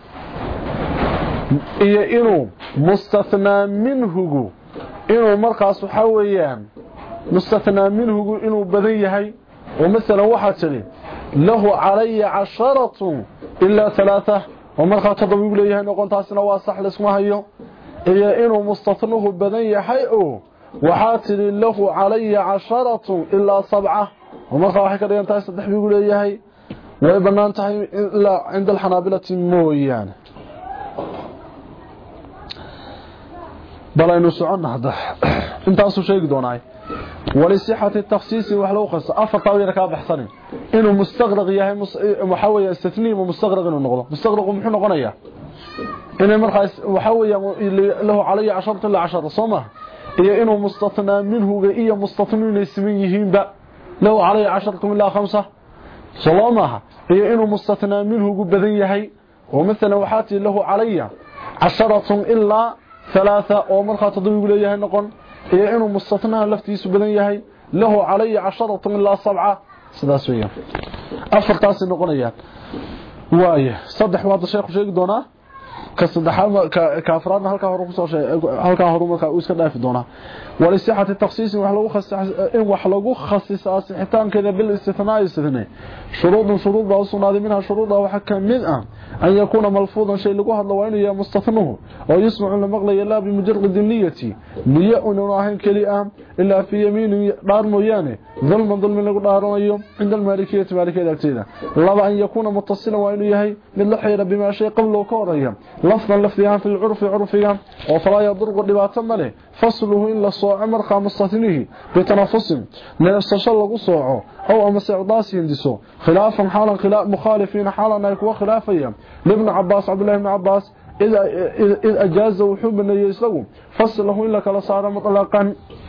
iyo inuu mustathna minhu inuu markaas waxa weeyaan mustathna minhu inuu badan yahay oo mesela waxa tiri lahu alayya casharatun illa thalatha oo markaa toddoba ugu leeyahay noqontaasina waa sax la isma hayo iyo inuu mustathnuhu badan yahay oo وحاتل له علي عشرة إلا سبعة ومرخى وحي كده ينتهي صدح بيقول إياهي ويبنى انتهي إلا عند الحنابلة مويان بلا ينسعون هذا انت أصو شيء دوناي ولصحة التخصيص وحلو خص أفر طاوية كاب حسن إنه مستغرق إياهي محاوية استثنين ومستغرق إنه نغضه مستغرق ومحو نغنية إنه مرخى محاوية له علي عشرة إلا عشرة صمه iyo inuu mustathnaa minhu iyo mustathniin ismin yihiinba law calay cashartum ila khamsa salamaha iyo inuu mustathnaa minhu badan yahay oo mesela waxaati lahu calaya casharatun ila thalatha oo marka tadwiig leeyahay noqon iyo inuu mustathnaa laftiisu badan yahay lahu calaya casharatun ila sab'a sidaas weeyaan afartaas noqonayaan waaye saddex waad sheekhu sheegi doonaa كصدحان كافران halka hore ku soo halka hore marka uu iska dhaafi doona wali sixati takhsiis wax lagu khasisay in wax lagu khasisay sixitaankeeda bil istithnaa istithnaa shuruud shuruud baa sunaadi minha shuruud waxa kamid ah an yakuna malfuudan shay lagu hadlo waa inuu yahay mustathnuhu oo yismacu la maqlayo la bi mujarrad niyyati niyya uu ahaan kali ah illa fi yamin dar mooyaane dhulman dhulman lagu dhaaranayo inda maalikiyada maalikiyada agteeda laba an yakuna muttasilan waa inuu yahay mid la xiriira bima shay qablo ka horeeya لفظا لفظيا في العرف عرفيا وفلا يضر قدبات ماله فصله إلا صوع مرقى مستثنيه بتنفس من استشل لغو صوعه أو أمس إعضاس يندسه خلافا حالا خلاف مخالفين حالا نايكوا خلافيا لابن عباس عبد الله بن عباس إذا, إذا أجاز وحب النبي يسلقه فصله إلا كلا صار مطلقا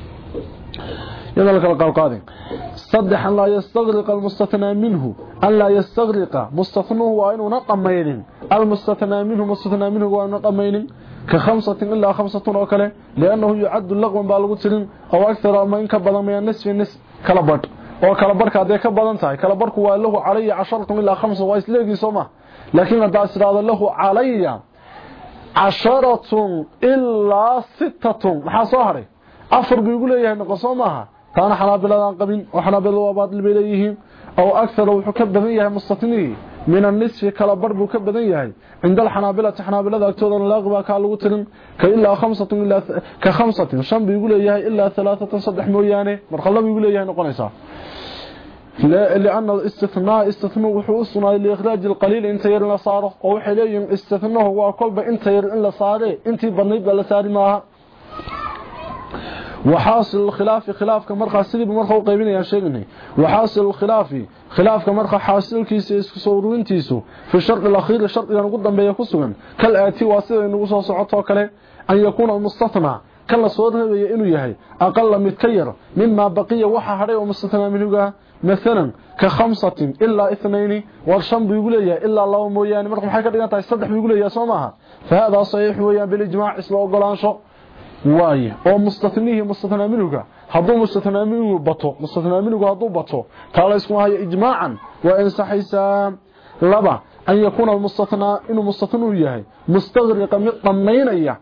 يذلك القلقاذين صدح أن لا يستغرق المستثنى منه أن لا يستغرق مستثنوه وأنه نقمين المستثنى منه مستثنى منه وأنه نقمين كخمسة إلا خمسة وكله لأنه يعد اللغو بالغترين أو أكثر ما ينكبض من النصف النصف كالبرد وكالبرد هذا يكبض انتهي كالبرد هو له علي عشرة إلا خمسة وإسلاقي سمه لكن الداسر هذا له علي عشرة إلا ستة maxaa soo haray afar buu ugu leeyahay noqoso maaha taana xanaabiladan qabin oo xanaabiladu waa baad leeyihiin oo akthar wuxuu ka badan yahay mustathnii min an-nisf kala barbu ka badan yahay inda xanaabilada xanaabilada agtooda laaqba ka lagu tirin ka ilaa khamsatan ilaa ka khamsatin shan buu ugu leeyahay ilaa thalathatan saddex mooyaane marka laba ugu leeyahay noqonaysa لا لأن الاستثناء استثناء وحوصنا لإخراج القليل انت ير لا صاره او خليين استثناء هو كلبا انت ير ان لا صاره انت بنيد لا صاري معها وحاصل الخلاف خلاف كمرخى سيدي بمرخى وقيبينيا شيغني وحاصل الخلاف خلاف كمرخى حاصلكيس اسku sawruuntiisu في الشرط الاخير الشرط inuu ugu dambeeyo ku sugan kal aati waa sida inuu soo socoto kale an yakuna mustathnaa kala soo reebay inuu yahay aqal mid ka yar mimma baqiya waxa haray oo mustathnaa minuga مثلا كخمسة إلا اثنين والشم بيقول لي إلا الله مويان مرق maxay ka dhigan tahay saddex biyuu leeyahay Soomaha فهذا صحيح ويان بالاجماع isla ogolaansho waaye oo mustathnihi mustathnaa minuga haduu mustathnaa minugu bato mustathnaa minugu haduu bato taala isku hayo ijmaacan waa in saxaysa laba an yakuna mustathnaa inuu mustathnuu yahay mustaghriqa mid dhamaynaya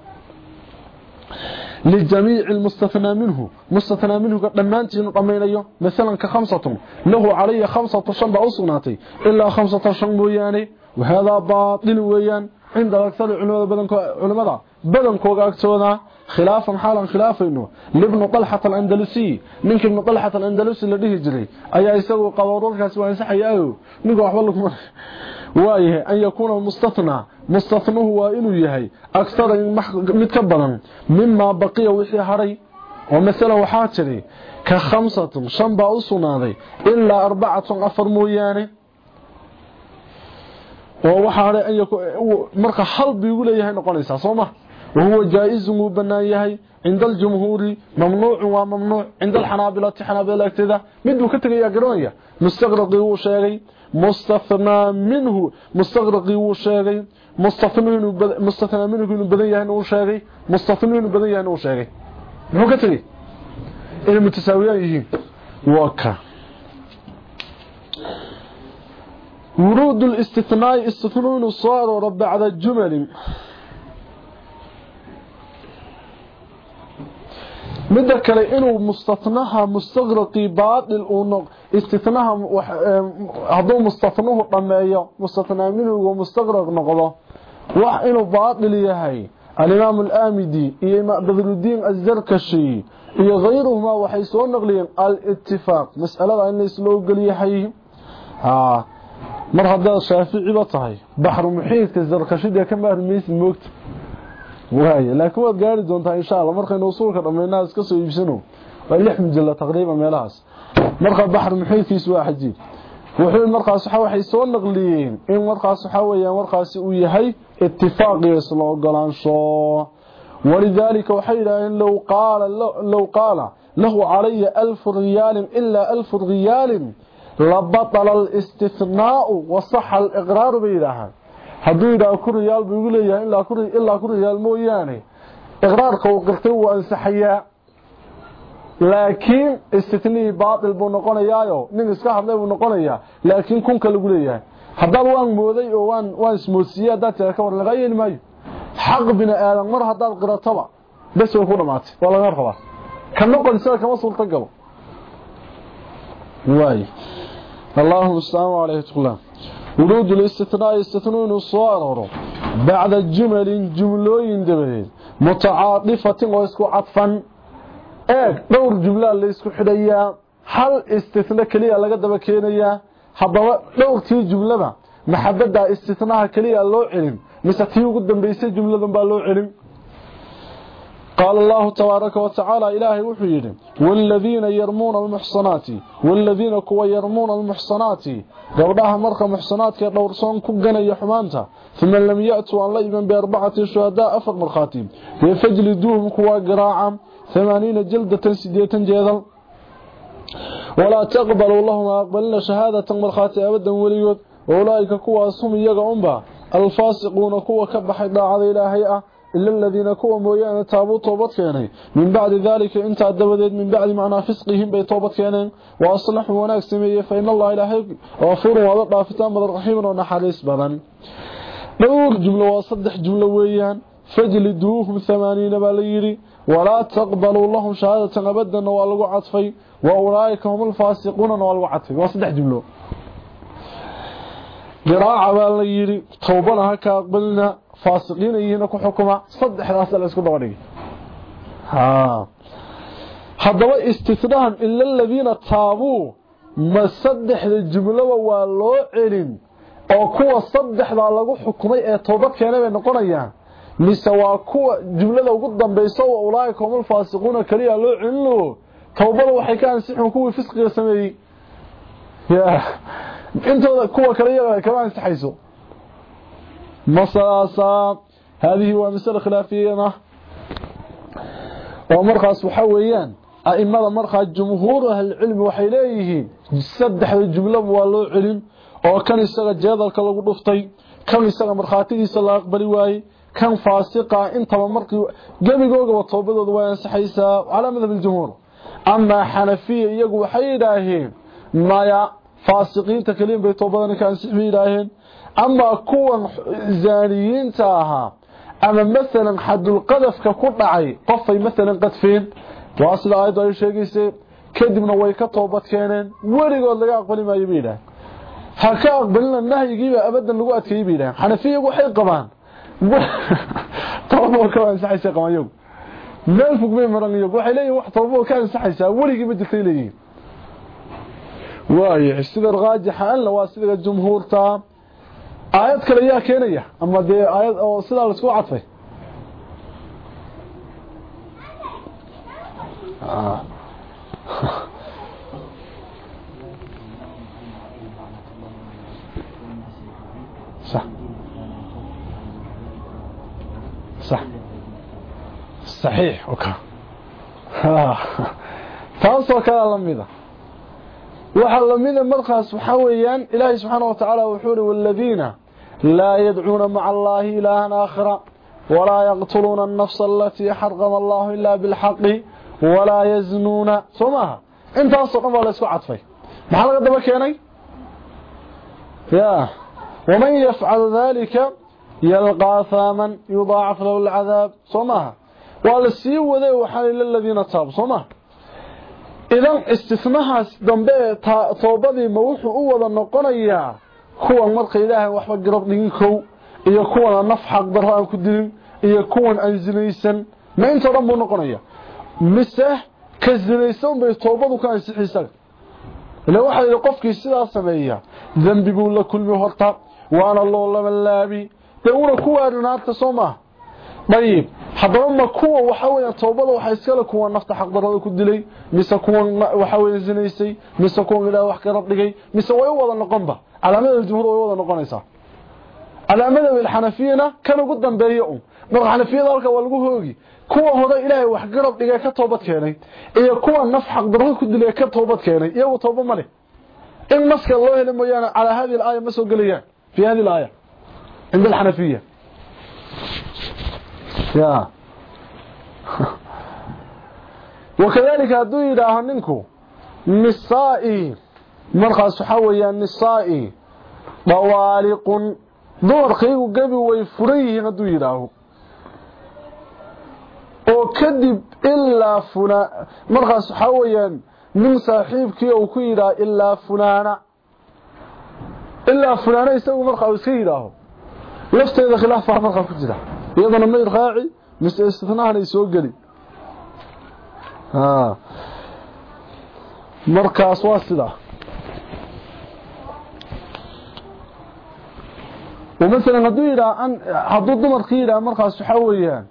لجميع المستثنى منه مستثنى منه دمانتين ضمينيو مثلا كخمسة له علي خمسة شنب أصناتي إلا خمسة شنب وياني وهذا باطل ويان عند أكثر العلماء بدن علماء بدن كوغا أكتونا خلافا حالا خلافا إنه لابن طلحة الأندلسي منك ابن طلحة الأندلسي الذي يجري أي يسوي قوارورك سواء سحي أيو نقول أحوال لكم وايه أن يكون المستثنى مستثنوه وإنه يهي أكثر متكبرا مما بقي وحي هري ومثلا وحاتري كخمسة شنبا أصنادي إلا أربعة أفر موياني ووحاره أن يكون مركا حلب يقول إياه نقونيسا صومه وهو جائز وبنايهي عند الجمهور ممنوع وممنوع عند الحنابلة حنابلة كذا مدو كتغي يا قرونيا مستغرقي وشيغي مستثنى منه مستغرقي وشيغي مستثنى منه مستثنى منه انه بدن yahay inuu sheegay mustafin inuu badan yahay inuu sheegay muxuu ka tagay inay mutasaawiyaan yihiin waka ورود الاستثناء استثناء صار بعد الجمل midda kale inuu mustafnaha mustaqraqi baadil uu istithnaha haduu mustafnuhu dhameeyo mustafnaa minhu mustaqraq noqdo wax inuu baadil yahay al-imam al-amidi iyo badruddin az-zarkashi iyo غيرهما waxay soo naqliyeen al-ittifaq mas'alada in la isla ogol yahay ha mar hadaa shaafici ba tahay bahru muhiit az-zarkashi ka maarmaysi moogta واي لكن واد غاري doontaa insha Allah markaynu usulka dhameynaa iska soo iibsano waa lix mujalla taqriiban meelahaas marka bahr muhiitiis waa xajiib wuxuu markaas waxa waxay soo naqliyeen in markaas waxa weeyaan markaas uu yahay ittifaaqi isla ogolaansho walidaalika waxay yiraahdeen law qaala law qaala lahu alayya alf riyal illa alf riyal labatala al-istithnaa'u wa sahha al-iqrar bihi haduu ila ku riyaal buu leeyahay illa ku illa ku riyaal mooyaane iqraarka uu qirtay waa ansaxaya laakiin istithnii baadil buu noqonayaayo nin iska hadlay buu noqonayaa laakiin kun kale lagu leeyahay haddaba waan mooday oo waan waan ismoosiyaa dadka ka war laga yeeli maayo xaq bina aadan mar haddii qiratoba bas way ku dhamaatay waa laga rabaa kan noqon sida kama sulta galo waay Allahu subhanahu wa ta'ala ورود الاستثناء يستثنون الصوارر بعد الجمل جملوين دبدين متعاطفة ويسكو عطفا ايه دور جملة اللي يسكو حديا حل استثناء كليا لقد بكينيا حضوا دور تي جملة محبدا استثناء كليا لو علم مستيو قدام بيسي جملة بالو علم قال الله تبارك وتعالى إلهي وحيد والذين يرمون المحصنات والذين كوا يرمون المحصنات قبلها مرقى محصنات كدورسون كغنيا حمانتا ثم لم يأتوا أن ليبن بأربعة شهداء أفر مرخاتيم يفجلدوهم كوا قراعا ثمانين جلدة سدية جيدا ولا تقبلوا اللهم أقبلنا شهادة مرخاتي أبدا وليود وأولئك كوا أصهم يقعون با الفاسقون كوا كبحي الله على إلهي إلا الذين كوا مويانا تابوا توبت كيني من بعد ذلك انت عدبدت من بعد معنى فسقهم بي توبت كيني وأصلحوا وناك سمية فإن الله إلهي غفور وضع فتان مدر رحيم ونحريس بلا نقول جملة وصدح جملة ويان فجلدوهم ثمانين باليري ولا تقبلوا لهم شهادة أبدا والغو عطفي وأولئك هم الفاسقون والغو عطفي وصدح جملة قراعة باليري توبنا هكا أقبلنا فاسقين يهنا كحكمة صدح راس الاسكو دوري ها حضوا استثناء الا الذين تابوا ما صدح الجمله waa loo celin oo kuwa saddexda lagu xukumay ee toobad keenay bay noqonayaan mise waa kuwa jumlada ugu dambayso oo ulaayikum alfaasiquna kaliya loo celino toobada waxay ka ansixin kuwa fisqiga sameeyay ya intooda kuwa kaliya kama ansixayso مصاصا هذه هو مسألة خلافية ومرخص وحويان أئمة مرخص جمهور أهل العلم وحيليه سدح الجملة والله علم وكان يستغى جيادة الكلام الرفطي كان يستغى مرخاتي يسأل أقبل واي كان فاسقا انت ومرقي قبل قوة والطوبة دوان سحيسا على مذهب الجمهور أما حنفية يقو حيلاهين ما يا فاسقين تكليم بيطوبة كان سحيلاهين أما كون زانيين تاها أما مثلا حد القذف ككل عي قفي مثلا قذفين واصل أيضا يشيكيسي كدبنا ويكا طوبت كينين ورقوا لقى أقبل ما يبينه هكا أقبلنا النهي يجيبه أبدا لقوات كيبينه حنفية وحي قبان طوبوا كمان سحيسا قمان يوم نالفق بين مران يوم وحي ليه وح طوبوا كان سحيسا ورقوا مجلسي ليه واي السيدة الغاجحة ألا واسيدة الجمهور تا آيات kale yaa keenaya ama de aayad oo sida la isku cadfay ah صح صح صحيح اوكي taasoo kala lamida waxa lamida markaas waxa weeyaan Ilaahay subhanahu wa ta'ala wuxuu yiri walladina la yad'una ma'a Allahi ilahan akhara wala yaqtuluna an-nafsa allati harrama Allahu illa bil haqqi wala yaznuna somaha intaasoo dhan waa la isku cadfay maxaa laga daba keenay ya waman yaf'al dhalika yalqa thaman yudha'af lahu al-'adhab somaha wala sii waday waxa lil ladina taab somaha idan istisnahaas dambe toobadii ma wuxuu u wada noqonayaa kuwan marka Ilaahay waxba garab dhigin kow iyo kuwan naf xaq daraan ku dilin iyo kuwan aan zinaysan ma inta dhan buu noqonayaa mise ka zinaysan bay toobadu ka ansixisaa ila waxa ila qofkii sidaas sameeyaa dambi buu la kulmi horta waana loo laba laabi dawra kuwa naarta Soomaa طيب haddaba ma kuwa waxa weeye toobada waxa iskala kuwa nafta xaq darada ku dilay mise kuwa waxa weeye zinaysay mise kuwa Ilaahay wax ka rab dhigay mise way wada noqonba calaamada jumhur way wada noqonaysaa calaamada wal xanafiyana kan ugu dambeeyo um marka xanafiyada halka waa lagu hoogi kuwa hore Ilaahay wax garab dhigay ka toobad keenay iyo kuwa naf xaq darada ku dilay ka toobad keenay iyagu tooba ma leh in naska loo helay mooyaan ala hadii aayad ma soo galayaan fi hadii aayad inda xanafiya يا وكذلك هدو يداه ننكو نسائي مرخص حويا نسائي طوالق دور خيو قبي ويفريه هدو يداه وكذب إلا فنا مرخص حويا من صاحبك يوكو يداه إلا فنانا إلا فنانا يستوي مرخص يداه لفت إذا خلاف مرخص كجدا iyadana ma irqaaci mise istithnaana ay soo gali ha markaas waa sida ومثلا haduu ila an haduu dumarkii ila markaas waxa weeyaan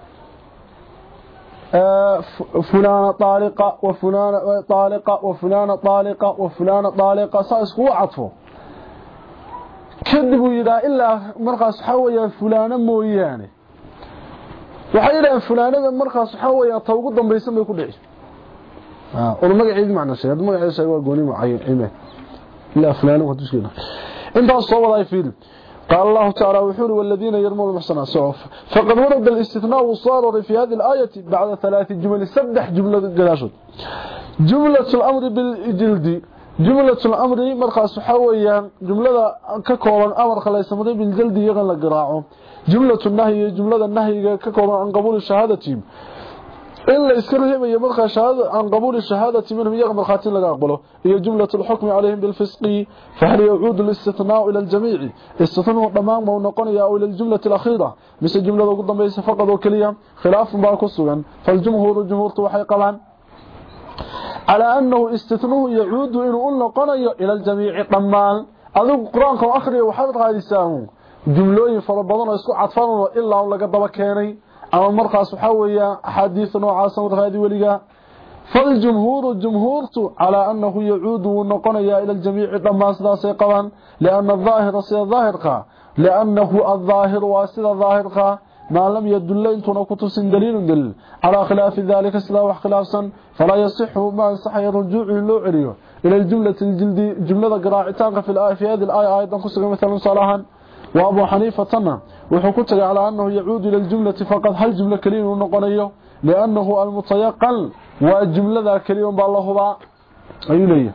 fulana taaliqa wa fulana taaliqa wa fulana taaliqa wa fulana taaliqa saas ku cadfo kadib ila illa markaas waxa weeyaan fulana mooyaane waxay ilaa fulaanada markaas waxa weeyaa ta ugu dambaysan bay ku dhici ah oo magaceedu macna sheegay magaceedu sheegay waa gooni mucayin ime ila fulaanada waxa tuskeena inta soo waday fiil قال الله تعالى وحور والذين يرمون المحصنات سعف فقد ورد الاستثناء والصار في هذه الآية بعد ثلاث جمل سبح جملة قلاشد جملة الأمر بالجلد جملة الأمر مرخص حويا جملة ككورا أمر خليس مضي بالجلد يغن لقراعه جملة النهي جملة النهي ككورا عن قبول الشهادة إلا يسكرهم يمرخ شهادة عن قبول الشهادة منهم يغمر خاتين لك أقبله هي جملة الحكم عليهم بالفسق فهل يعود الاستثناء إلى الجميع استثناء ضمان ونقنية أو إلى الجملة الأخيرة مثل جملة قدام بيس فقط وكليا خلاف باكسوغا فالجمهور الجمهور توحي قلعا على أنه استثناء يعود إنه نقنية إلى الجميع ضمان أذوق قرآنك وأخري وحدث هذه الساهم جملوين فربضان ويسكو عطفان إلا أن لقد بكيني أما مرقص وحوية حديث نوعا سمد هذه وليقا فالجمهور الجمهور على أنه يعود ونقنيا إلى الجميع ضمان سداسي قوان لأن الظاهر سيد ظاهر لأنه الظاهر واسد الظاهر ما لم يدل انتنا كتس دليل دل على خلاف ذلك سلاح خلافا فلا يصح ما يصح الرجوع للعريه إلى الجملة الجلد جملة قراعتان في الآية في هذه الآية أيضا كسر مثلا صلاحا وأبو حنيفة طمع وحكوت على أنه يعود إلى الجملة فقط هل جملة كلمة ونقنيه لأنه المتيقن والجملة ذا كلمة بالله با أيوليه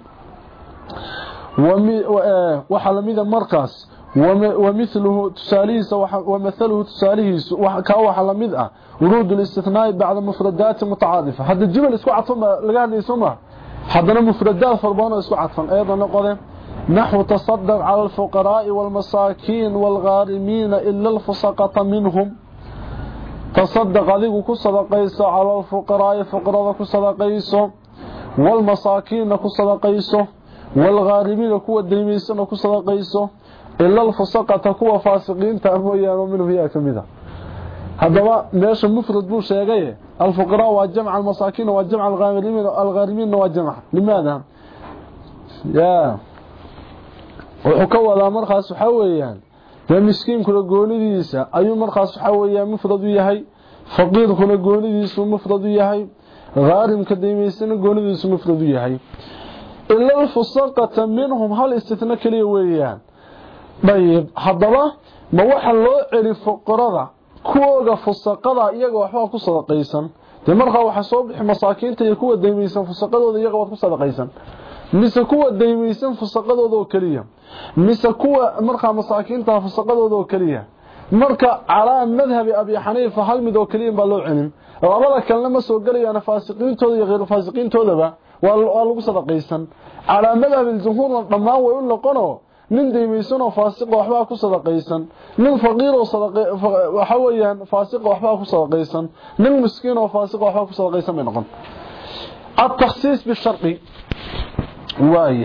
وحلمي ذا مركز ومثله تساليس ومثله تساليس كاو حلمي ذا ورود الاستثناء بعد مفردات متعاطفة هذا الجمل اسكو عطفا لقانا يسمى حدنا مفردات فربانا اسكو عطفا أيضا نقضي نحو تصدق على الفقراء والمساكين والغارمين إلا الفسقة منهم تصدق ذيك كصدقيس على الفقراء فقراء كصدقيس والمساكين كصدقيس والغارمين كو الديميسن كصدقيس إلا الفسقة كو فاسقين تأمويا ومنهم هي كمذا هذا ليش المفرد بو شيغايه الفقراء والجمع المساكين والجمع الغارمين الغارمين والجمع لماذا يا wuxuu ka wadaa markaas waxa weeyaan dee miskiinkuna goonidiisa ayuu markaas waxa weeyaan mufrad u yahay faqiirkuna goonidiisu mufrad u yahay gaarimka deymaysana goonidiisu mufrad u yahay ila alfusaqata minhum hal istithna kaliya weeyaan dayib haddaba ma waxa loo celi fuqarada kuwooga fusaqada iyaga waxba ku sadaqaysan dee markaa waxa soo bixi masaakiinta iyo kuwa deymaysan fusaqadooda iyaga wax ku sadaqaysan mise kuwa deymaysan fusaqadooda oo kaliya mise kuwa markaa masaakiinta fusaqadooda oo kaliya marka calaa madhabi abi xaniifa hal mid oo kaliya baa loo celin labada kalena ma soo galayaan faasiqiintooda iyo غير faasiqiintoodaba waa lagu sadaqaysan calaa madhabi jumhuur dhamaan way u noqono nin deymaysan oo faasiq waxba ku sadaqaysan nin faqiir oo sadaqa waxa weeyaan faasiq waxba ku sadaqaysan nin miskiin oo faasiq waxba ku sadaqaysan ma noqon at-takhsiis bi-sharti waaye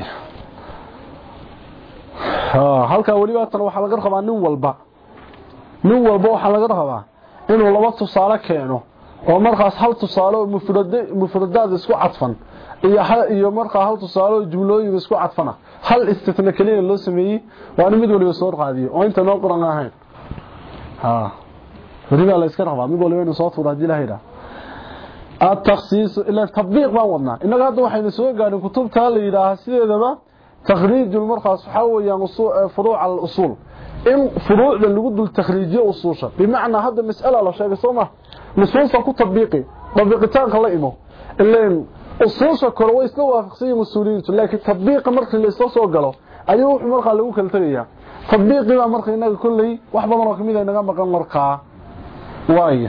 ha halka waliba tan waxa laga rabaa nin walba nin walba waxa laga rabaa inuu laba tusaale keeno oo markaas hal tusaale oo mufrad mufradaad isku cadfan iyo iyo markaa hal tusaale oo jumlooyin isku cadfana hal istithna kaliya loo sameeyay waa mid waliba soo qaadiyo oo inta noo qoran ahayn ha waliba la iska rabaa mid waliba inuu soo tuuro hadii la hayra at-takhsiis ila tatbiiq baan wadnaa inaga hadda waxayna soo gaarin kutubta la yiraahdo sideedaba takhriijul markaas waxa weeyaan furuuc al-usul in furuucda lagu dul takhriijiyo usuusha bimaana hada mas'ala la sheegay sooma nusuusa ku tatbiiqi tabiiqitaanka la imo ileen usuusha kale way isla waafaqsan masuuliyiintu laakiin tatbiiqa markii la soo soo galo ayuu wuxuu markaa lagu kala tagayaa tatbiiqiga markii inaga kulay wax badan oo kamid ah inaga maqan markaa waaya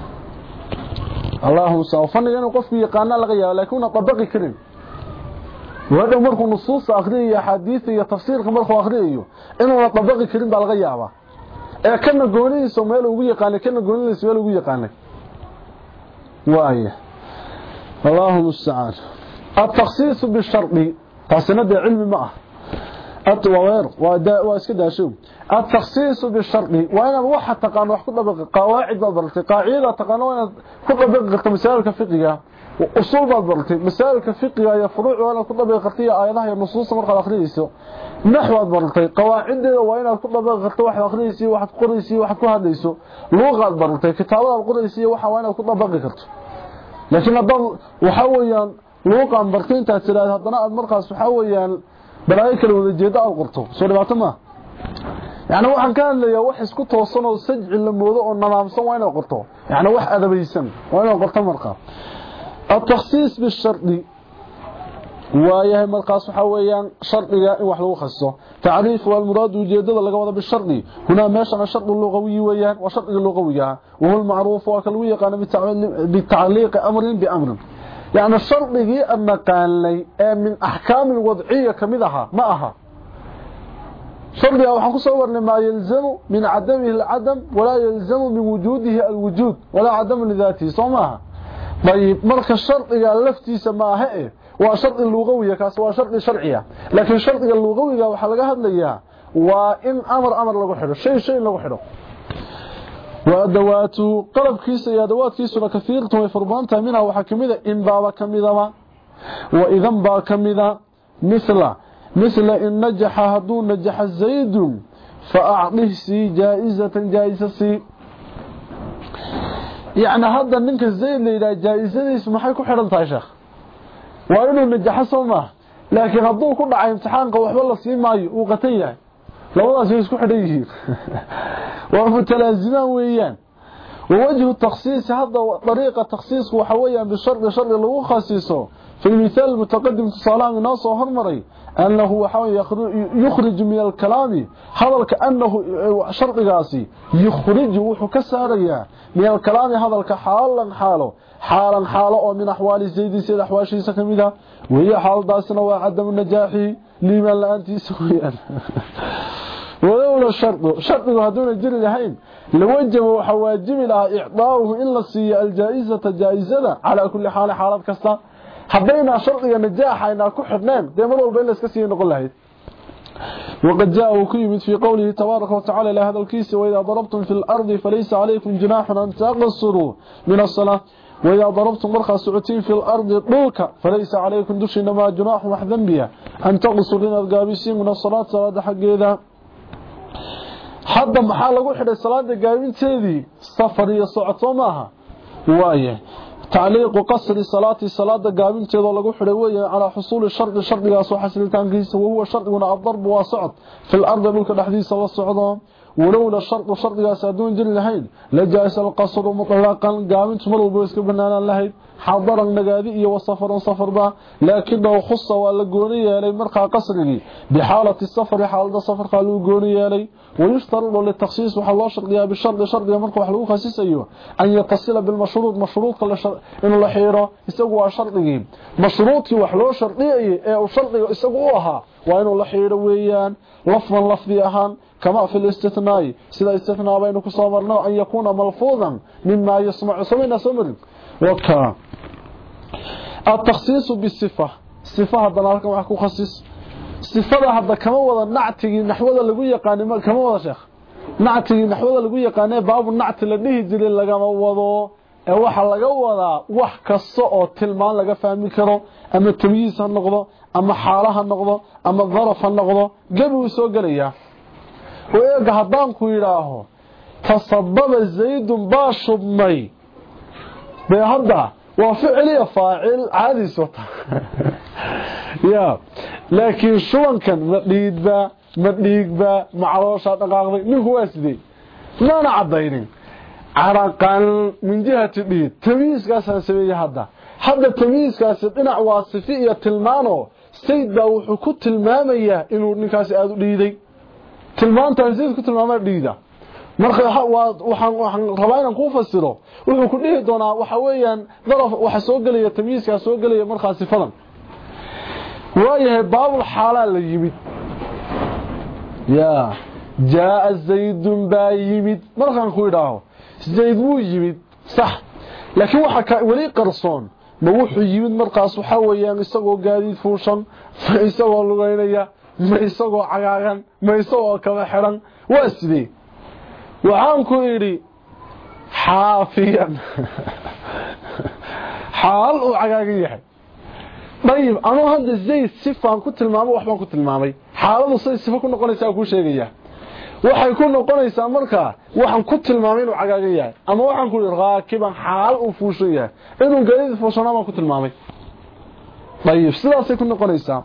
Allahu sawfaniga inuu qofku yaqaan laga yaabo laakiin uu tabaqi karin wada markuu nusuus akhriyo xadiis iyo tafsiirka markuu akhriyo inuu tabaqi karin baa laga yaabaa ee kana goonidiisa meel ugu yaqaan kana goonidiisa meel ugu yaqaan waaya Allahu musta'an at-takhsiis bi-sharti taasnada cilmi ma ah atwawer wada iska daasho at-takhsiis bi-sharti wa ina waxa taqaan wax ku dabaq qawaacid bartay qaacida taqaan waa ku dabaq mas'alka fiqiga usul bartay mas'alka fiqiga iyo furuuc waa ku dabaq qartiya aayadaha iyo nusuusta marka akhriiso naxwaad bartay qawaacideeda waa inaad ku dabaqto wax akhriiso wax qorayso wax ku hadlayso luqad bartay kitaabada qorayso waxa waa inaad ku dabaqi karto laakiin haddii waxa weeyaan luqan barkinta tiraahdo hadana aad markaas waxa weeyaan balaay kala wada jeeda aad qorto soo dhibaato ma yaani waxaan ka hadlayaa wax isku toosan oo sajci la moodo oo nadaamsan waa inaad qorto yaani wax adabaysan waa inaad qorto markaa at-takhsiis bi-sharti waayahay markaas waxa weeyaan shardiga in wax lagu khasso taariif wal muraad ujeedada laga wada bi-sharti huna meeshana shardi luqawi weeyaan waa shardiga luqawiga oo hal macruuf waa kala yaqaan bi-ta'liiq amrin bi-amrin yaani shardigii ama qaanlay ee min ahkaam al-wad'iyya kamidaha ma aha shardiga waxa ku soo warnay ma yalzamu min adamihi al-adam wala yalzamu min wujudihi al-wujud wala adam li dhatihi soomaha طيب marka shardiga laftiisa ma aha ee waa shardi luqawiga kaas waa shardi sharciya laakiin shardiga luqawiga waxa laga hadlayaa waa in amar amar lagu xidho shay shay lagu xidho وادواته qalabkiisa iyo adawaadkiisuna kafiirtu way furbaanta mina waxa kamida in baaba kamida wa idan ba kamida misla misla in najaha hadu najaha zayd fa a'dih si jaa'izatan jaa'izati يعني هذا ninka zayd leeyahay jaa'izadiisu maxay ku xiran tahay sheekh waa inuu najaxo Soomaa laakiin haduu ku dhacay imtixaanka waxba la siimayo uu qatan yahay labadaas way isku xidhan yihiin waa mutalaazimaan weeyaan ووجه التخصيص هذا طريقه تخصيص waxa weeyaan bishardi shardi lagu khasiiso في المثال المتقدم تصالح الناس وهرمري أنه يخرج من الكلام هذا كأنه شرطياسي يخرج وحكساريا من الكلام هذا كحالا حاله حالا حاله من أحوال زيد سيد أحواشي سكمدة وهي حال داسنا وعدم النجاح لمن لا أنت سويا ولولا الشرط شرط هدون الجر لهين لوجب وحواجب لها إعطاؤه إلا السيئة الجائزة جائزة على كل حال حالات كستا حبينا شرطيا نجاح إنا كحدنان دائما والبين لسكسي نقول لها وقد جاء كيمت في قوله تبارك وتعالى لهذا الكيس وإذا ضربتم في الأرض فليس عليكم جناح أن تقصروا من الصلاة وإذا ضربتم مرخى سعتين في الأرض طولك فليس عليكم دش إنما جناح وحذن بها أن تقصروا لنا القابسين من الصلاة صلاة حق إذا hadda maxaa lagu xidhay salaada gaabinteedii safar iyo socod maaha waaye تعليق قصر صلاة صلاة قابل تيضا لغو حلوية على حصول الشرط الشرط لغاسو حسنتان كيس وهو الشرط هنا الضرب وصعد في الأرض ملك الحديث والصعدان ولولا الشرط الشرط لغاسو دون جل لحين لجائس القصر مطلقا قابل تمروا بويسك بنانا لحين حضر النقادئي والصفر صفر با لكنه خص والقونية لي مرقى قصره بحالة السفر حالة السفر قالوا قونية لي ويشترط للتخصيص وحالله شرطها بالشرط شرط مرقى وحلوه خسيس أيوه أن يتصل بالمشروط مشروط قال إنه لحيرة يسوى شرطه مشروطي وحلوه شرطيه أو شرطه يسووها وإنه لحيرة ويان لفظا لفظي أهان كما في الاستثناء سيدا استثناء بينك صامرنا أن يكون ملفوظا مما يسمع سمينا سمر وكا التخصيص بالصفة الصفة هذا لكم أحكو خصيص صفة هذا كما وضع نعتي نحوذا لقو يقاني كما وضع شيخ نعتي نحوذا لقو يقاني باب النعت لنهي جليل لقام وضعه waxa laga wadaa wax kasta oo tilmaan laga fahmi karo ama tamyiis ha noqdo ama xaalaha noqdo ama dharaf ha noqdo gabi soo galaya weega hadaan ku yiraaho tasabbaba zaydun bashubmay bay hada waa ficil faa'il caadi sota ya laakiin shubankan ma dhiidba ma dhiigba macaloosha dhaqaaqday ninku waa sidii maana cadaynin عرقان من جهة الدين تمييز كاسا سبيه هذا هذا تمييز كاسا دينع واصفية تلمانو سيد وحو كو تلمامية إنو نكاسي آدو ديدي تلمان تنسيد كو تلمامية ديدا مرخي وحان رباينا نكو فسيرو وحو كو ديه دونا وحويا ظرف وحا سوقلية تمييز كاسا سوقلية مرخي صفلا وايه باب الحالة اللي يمد يا جاء الزيد با يمد مرخي نكو يداهو زيد wuu yimid sax laakiin waxa ka wali qarsoon ma wuxuu yimid markaas waxa weeyaan isagoo gaadiid fuushan isagoo lugaynaya ma isagoo cagaagan ma isagoo kaba xiran waa sidii waxaan ku iri xaafiyan xaal uu cagaagan yahay dayib anu hadda zayd sifaan ku tilmaamay waxbaan ku tilmaamay xaaladu say sifa ku noqonaysaa ku sheegaya waxay ku noqonaysaa marka waxaan ku tilmaamay inuu cagaagan yahay ama waxaan ku raakiban xaal uu fuushan yahay inuu gaadiid fuushana ma ku tilmaamay dayib sidaas ay ku noqonaysaa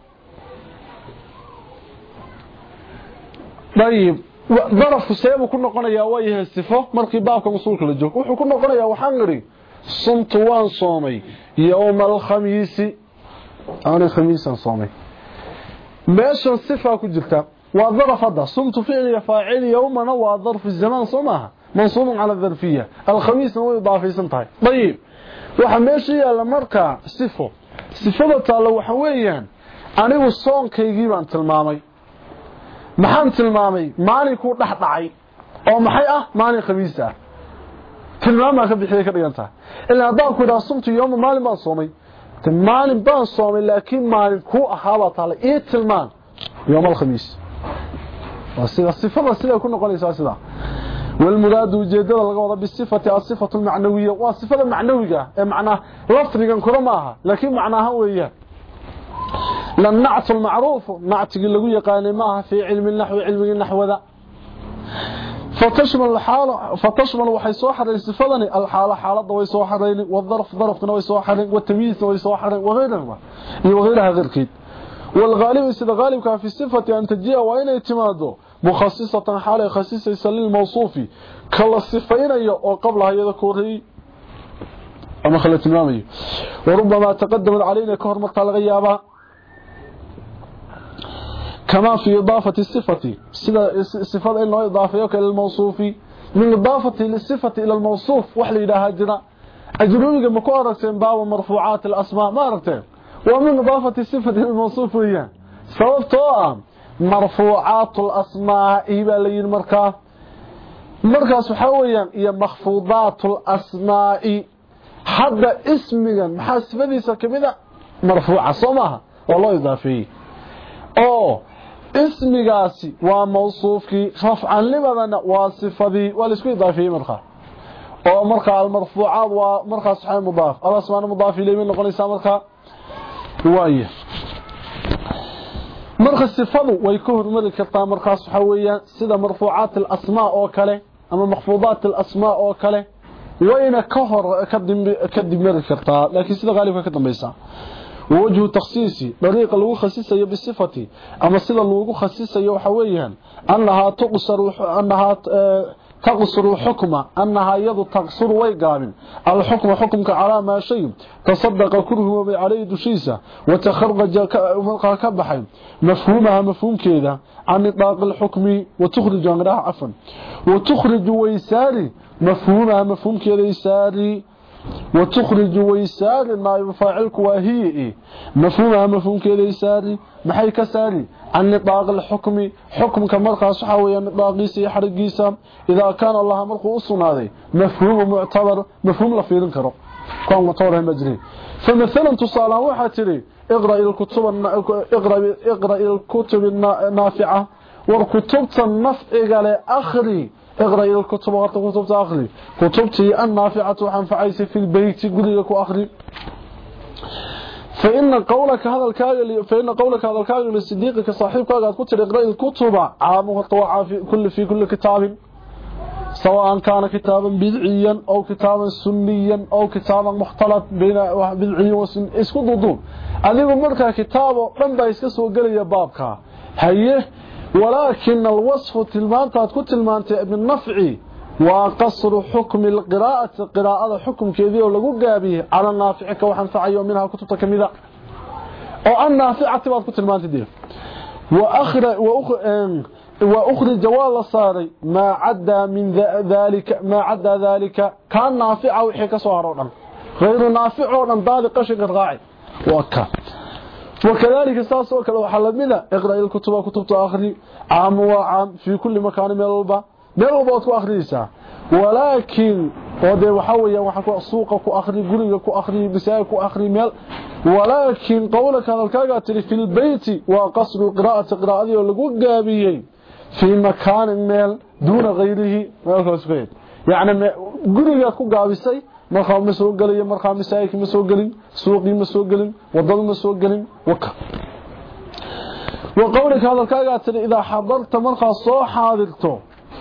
dayib darafku seebu ku noqonayaa waa yahay sifo markii baabka masuulka la joogo wuxuu ku noqonayaa waxaan niri sumtu waan soomay yawmal khamiisi aan khamiisan soomay meeshan sifa ku jirta وظرف هذا صمت فعل فاعل يومنا وظرف الزمان صمها منصوب على الظرفية الخميس هو إضافي سنتهي طيب وحميشي على مركع صفه صفته لو حويا أنا والصون كيجيب عن تلمامي محان تلمامي ماني كور لحظعي أو محيئة ماني خميسة تلمامي أخذ حيث كريانتها إلا أضاك إذا صمت يوم مالي ما صومي مالي بان صومي لكن مالي كو أحابط على إيه تلمان يوم الخميس الصفة سيدة كنا قولي ساسدة والمراد وجيدة لغوضة بالصفة الصفة المعنوية والصفة المعنوية معنى لفظا كرماها لكن معناها وهي لن نعت المعروف نعت اللغوية قال معها في علم النحو علم النحو ذا فتشمل الحالة فتشمل وحي صوحر الصفة الحالة حالة ويصوحرين والظرف ظرف ويصوحرين والتمييز ويصوحرين وغيرها وغيرها غير كيد والغالب سيدا غالب كان في الصفة أن تجيء وإن اعتماده مخصصة حالة خصيصة يسلل الموصوفي كلا الصفين وقبلها يذكره أما خلت المامي وربما تقدم علينا كهر مرقى الغيابة كما في إضافة الصفة سيدا الصفة إنه إضافة إلى الموصوفي من إضافة الصفة إلى الموصوف وحل إلى هاجنا أجلوني مكورة باب مرفوعات الأسماء ما ركتين ومن إضافة الصفة إلى الموصوف هي سببتها مرفوعات الأسماء إيبا لين مركا مركا سحويا هي مخفوضات الأسماء حتى اسميا محاسبة دي سكبدا مرفوعة صمها والله إضافي أو اسمياسي وموصوفكي رفعا لماذا وصفة والاسكو إضافي مركا أو مركا المرفوعات ومركا صحيح مضاف الأسماء مضاف إليه من نقل إسا مركا waaye marka sifadu way ka hormari kartaa markaas waxa weeyaan sida marfuucaat al-asmaa oo kale ama makhfuudaat al-asmaa oo kale wayna ka hor ka dimir kartaa laakiin sida qaalibka ka dambaysa ووجه تخصيصي طريقه لو خصيصيه بصفتي اما sida loogu khasisayo waxa weeyaan annaha tuqsar annaha تقصر حكمه أنها يد تقصر ويقابل الحكم حكمك على ما شيء تصدق كره عليه دشيسة وتخرج كبحي مفهومها مفهوم كذا عن إطلاق الحكم وتخرج عن راح عفوا وتخرج ويساري مفهومها مفهوم كذا يساري وتخرج ويساري ما يفاعلك وهي مفهومها مفهوم كذا يساري maxay ka saari an nidaaq al-hukm hukmka markaas waxa weeyaan nidaaqisa iyo xarigiisa ida kana allah markuu u sugnaaday mafhuum mu'tabar mafhuum la fiirin karo kan matoor majri فمثلا تصالح waxa tiri اقرا الكتب اقرا اقرا الكتب النافعه والكتب النافعه له اخري اقرا الكتب وكتب اخري كتبتي النافعه وحنفعيس في البيت غريك اخري فإن قولك هذا الكاغل فإن قولك هذا الكاغل للصديق كصاحبك قد كنت اقرأ الكتب عامه الطوعة في كل في كل كتاب سواء كان كتابا بدعيا أو كتابا سنيا أو كتابا مختلط بين بدعي وسن اسكو ضدون أذيب مركا كتابه من با يسكسو قليا بابكا هيه ولكن الوصف تلمانتا تكون تلمانتا ابن النفعي وقصر حكم القراءة قراءة حكم كذي ولغو غابيه على النافع كوحن فعيو منها كتبت كميدا او النافع تباد كنت المانت دي واخر واخر واخر جوال صاري ما عدا من ذلك ما عدا ذلك كان نافع وحي كسو هرو دن غير نافع ودن داد قشق راعي وكا وكذلك اساس وكذا وحلمنا اقرا الكتب كتبت اخري عام وعام في كل مكان من البا meel walba ku akhriisa walaakin wada waxa weeyaan waxa ku suuqa ku akhri guriga ku akhri bisaay ku akhri meel walaakin qowlaka halkaaga tiri fil bayti wa qasru qiraa'ati qiraa'adi oo lagu gaabiyay fi makaan meel duuna غيره meelkaas ku yaani guriga ku gaabisay markaa ma soo galiyo markaa misaayki ma soo galin suuqii ma soo galin wadada ma soo galin waka وقولك halkaaga tiri ida hadarta markaa soo xaadirto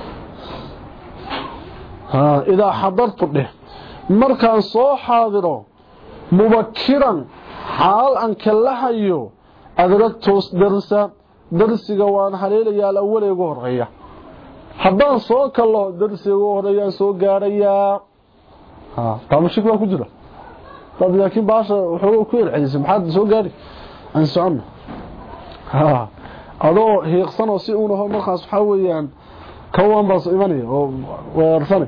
ها إذا حضرت به مركان صو حاضره مبكرا حال أن كلحيو أدركتوس درسا درسي وان حليليا الأول يقول ريا حضان صو كالله درسي يقول ريا صو قاريا ها طب الشكوى كجرة طب لكن باشا وحقوق كوير عزيز محاد صو قاري أنسعنا ها أضو هي قصنا وسيئونه مركان صحاويا كوان باص إيماني ويرفني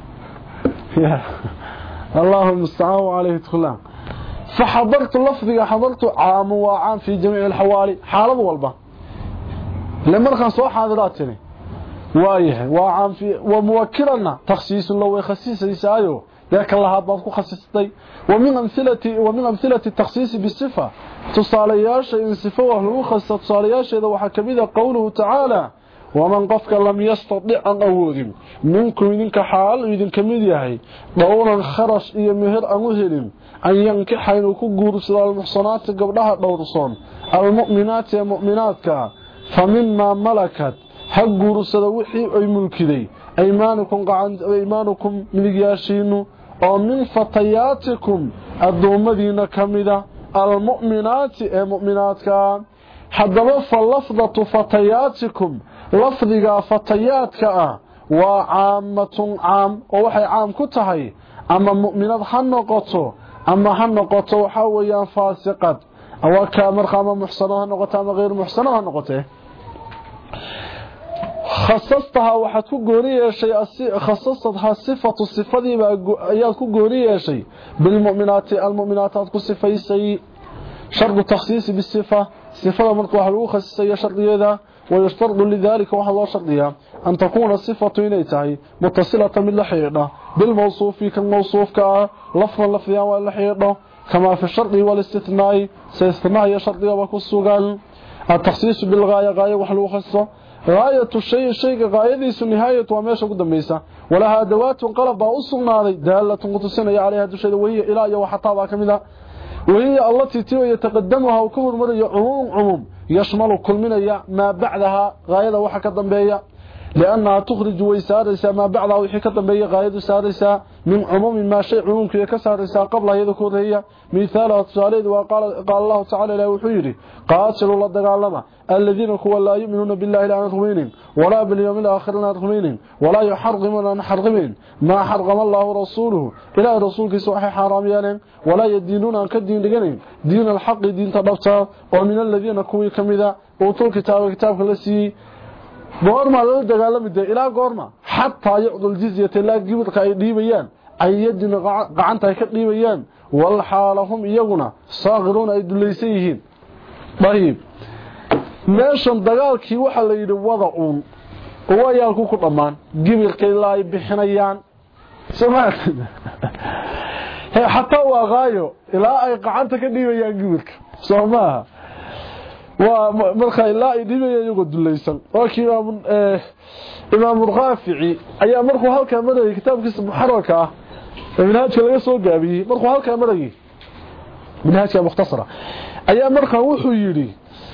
اللهم المستعان عليه تخلان فحضرت لفظي حضرت عام وعام في جميع الحوالي حالة والبا لما كان سو حاضراتني وايه وعام في وموكلنا تخصيص لو يخصيص يسايو ذاك الله هاد باسكو خصيصتي ومن امثله ومن امثله التخصيص بالصفه تصالياش ان صفه لو خصص تصالياشيده waxa kamida qowluhu ta'ala ومن قفك لم يستطيع أن أوذم منكم إذنك حال إذن كميد يهي دعونا خرش إيا مهر أمهلم أن ينكح ينكو قرسل المحصنات قبلها دورصون المؤمنات يا مؤمناتك فمما ملكت حق قرسل وحي أي ملكدي أيمانكم قعند أيمانكم ملقياشين ومن فتياتكم الدومدين كميدة المؤمنات يا مؤمناتك حدما فاللفظة فتياتكم lafdiga fatayaadka ah waa caamatun caam oo waxay caam ku tahay ama mu'minad ha noqoto ama ha noqoto waxa weeyaan faasiqad awa ka markaa ama muxsano ha noqoto ama غير muxsano ha noqoto khassastaha waxa ku gooriye shay khassasadha sifatu sifadii ayaa ku gooriye shay bil mu'minati al mu'minatat ku sifaysay shartu takhsis bis sifa sifada markaa waxa lagu khasisay shardiyeeda ويشترط لذلك واحد الله شرطيا أن تكون الصفة إليتها متصلة من لحيطة بالموصوف كالموصوف كلفظا لفظيا واللحيطة كما في الشرط والاستثناء سيستثناء يشرطيا وكالسوغال التخصيص بالغاية غاية وحلو خصة غاية الشيء الشيء غاية ليس النهاية وماشا قد ميسا ولها أدوات قلب أصلنا دالة قدسنا عليها هذا الشيء وهي إلهي وحطابها كمذا وهي التي يتقدمها وكبر مرة عموم عموم يشمل كل من ما بعدها غاية وحكا ضمبية لأنها تخرج ويسارسا ما بعدها وحكا ضمبية غاية سارسا من عموم ما شيء عموم كسارسا قبل يذكر هي مثالها تصاليد وقال قال الله تعالى لا وحيري قاتلوا الله دقالما الذين كوا لا يؤمنون بالله لا يرغمين ولا باليوم الآخر لا يرغمين ولا يحرمون أن حرمين ما حرم الله ورسوله إلى رسولك سوحي حرام يالين ولا يدينون أن كدين لغنين دين الحق دين تبطا ومن الذين كوا كمذا وطول كتاب كتاب لسي غورما لو دغالمي دي الى غورما حتى يعطوا الجزيه لا قبلك اي ديبيان اي يدن غعنتا اي كديبيان والحالهم يغنا صاغرون اي دليسيين طيب meeshan dagaalkii waxa la yiri wada uun oo ayaalku ku dhamaan gibirka ilaa ay bixinayaan Soomaaliya ee hatta waa qaayo ilaa ay gacanta ka dhiibayaan gibirka Soomaaliya waa marka ilaa ay dhiibayaan iyagu dulaysan oo kiimaam ee imaam al-Ghafi'i ayaa markuu halka maray kitaabkiisa muharraka ah manhajka laga soo gaabiyay markuu halka maray manhajka mukhtasara ayaa markaa wuxuu yiri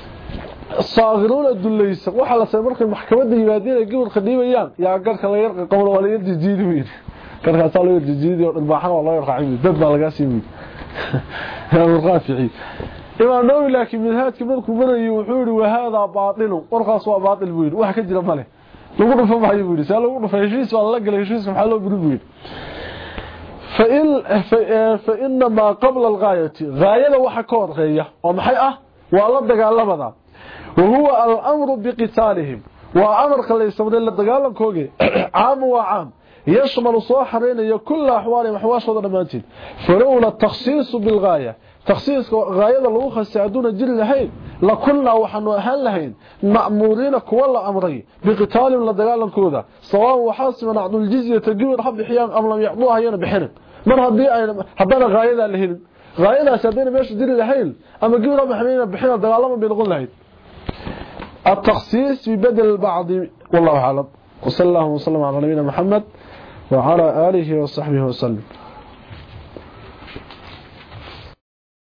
صاغرون الدليس waxa la sameeyay markay maxkamadda yimaadeen ay gobol qadiimayaan yaa garka la yar qablo wala yar jijiidin garka soo la jijiidiyo dhibaaxan wala yar qaacin dad baa laga siimay Al-Ghafi'i imaam Nawawi laakiin manhajka markuu maray wuxuu yiri wahada baatil warqaas waa baatil buu yiri waxa ka jira male lagu dhufo maxay buu yiri saa lagu dhufo heshiis waa la galay heshiiska maxaa loo buri فإن فإنما قبل الغاية غاية waxa ka horreeya oo maxay ah waa la dagaalamada وهو الأمر بقتالهم وأمر ليس من الدقالن كوغي عام وعام يشمل صاحرين كل أحوالهم حواشة ضمانتين فلولا التخصيص بالغاية تخصيص غاية لو خسعدون جل لهين لكلنا وحنو أهل لهين مأمورين كولا أمري بقتالهم للدقالن كوغا سواء وحاسما عدو الجزية تقوي رحب حيان أم لم يعطوها هنا بحنك من هدي هدانا غاية لهين غاية سابين ماشي جل لهين أما قوي رحب حيان بحنك دقالن بينقل لهين التخصيص ببدل البعض والله أعلم وصلى الله وسلم على نبينا محمد وعلى آله وصحبه وسلم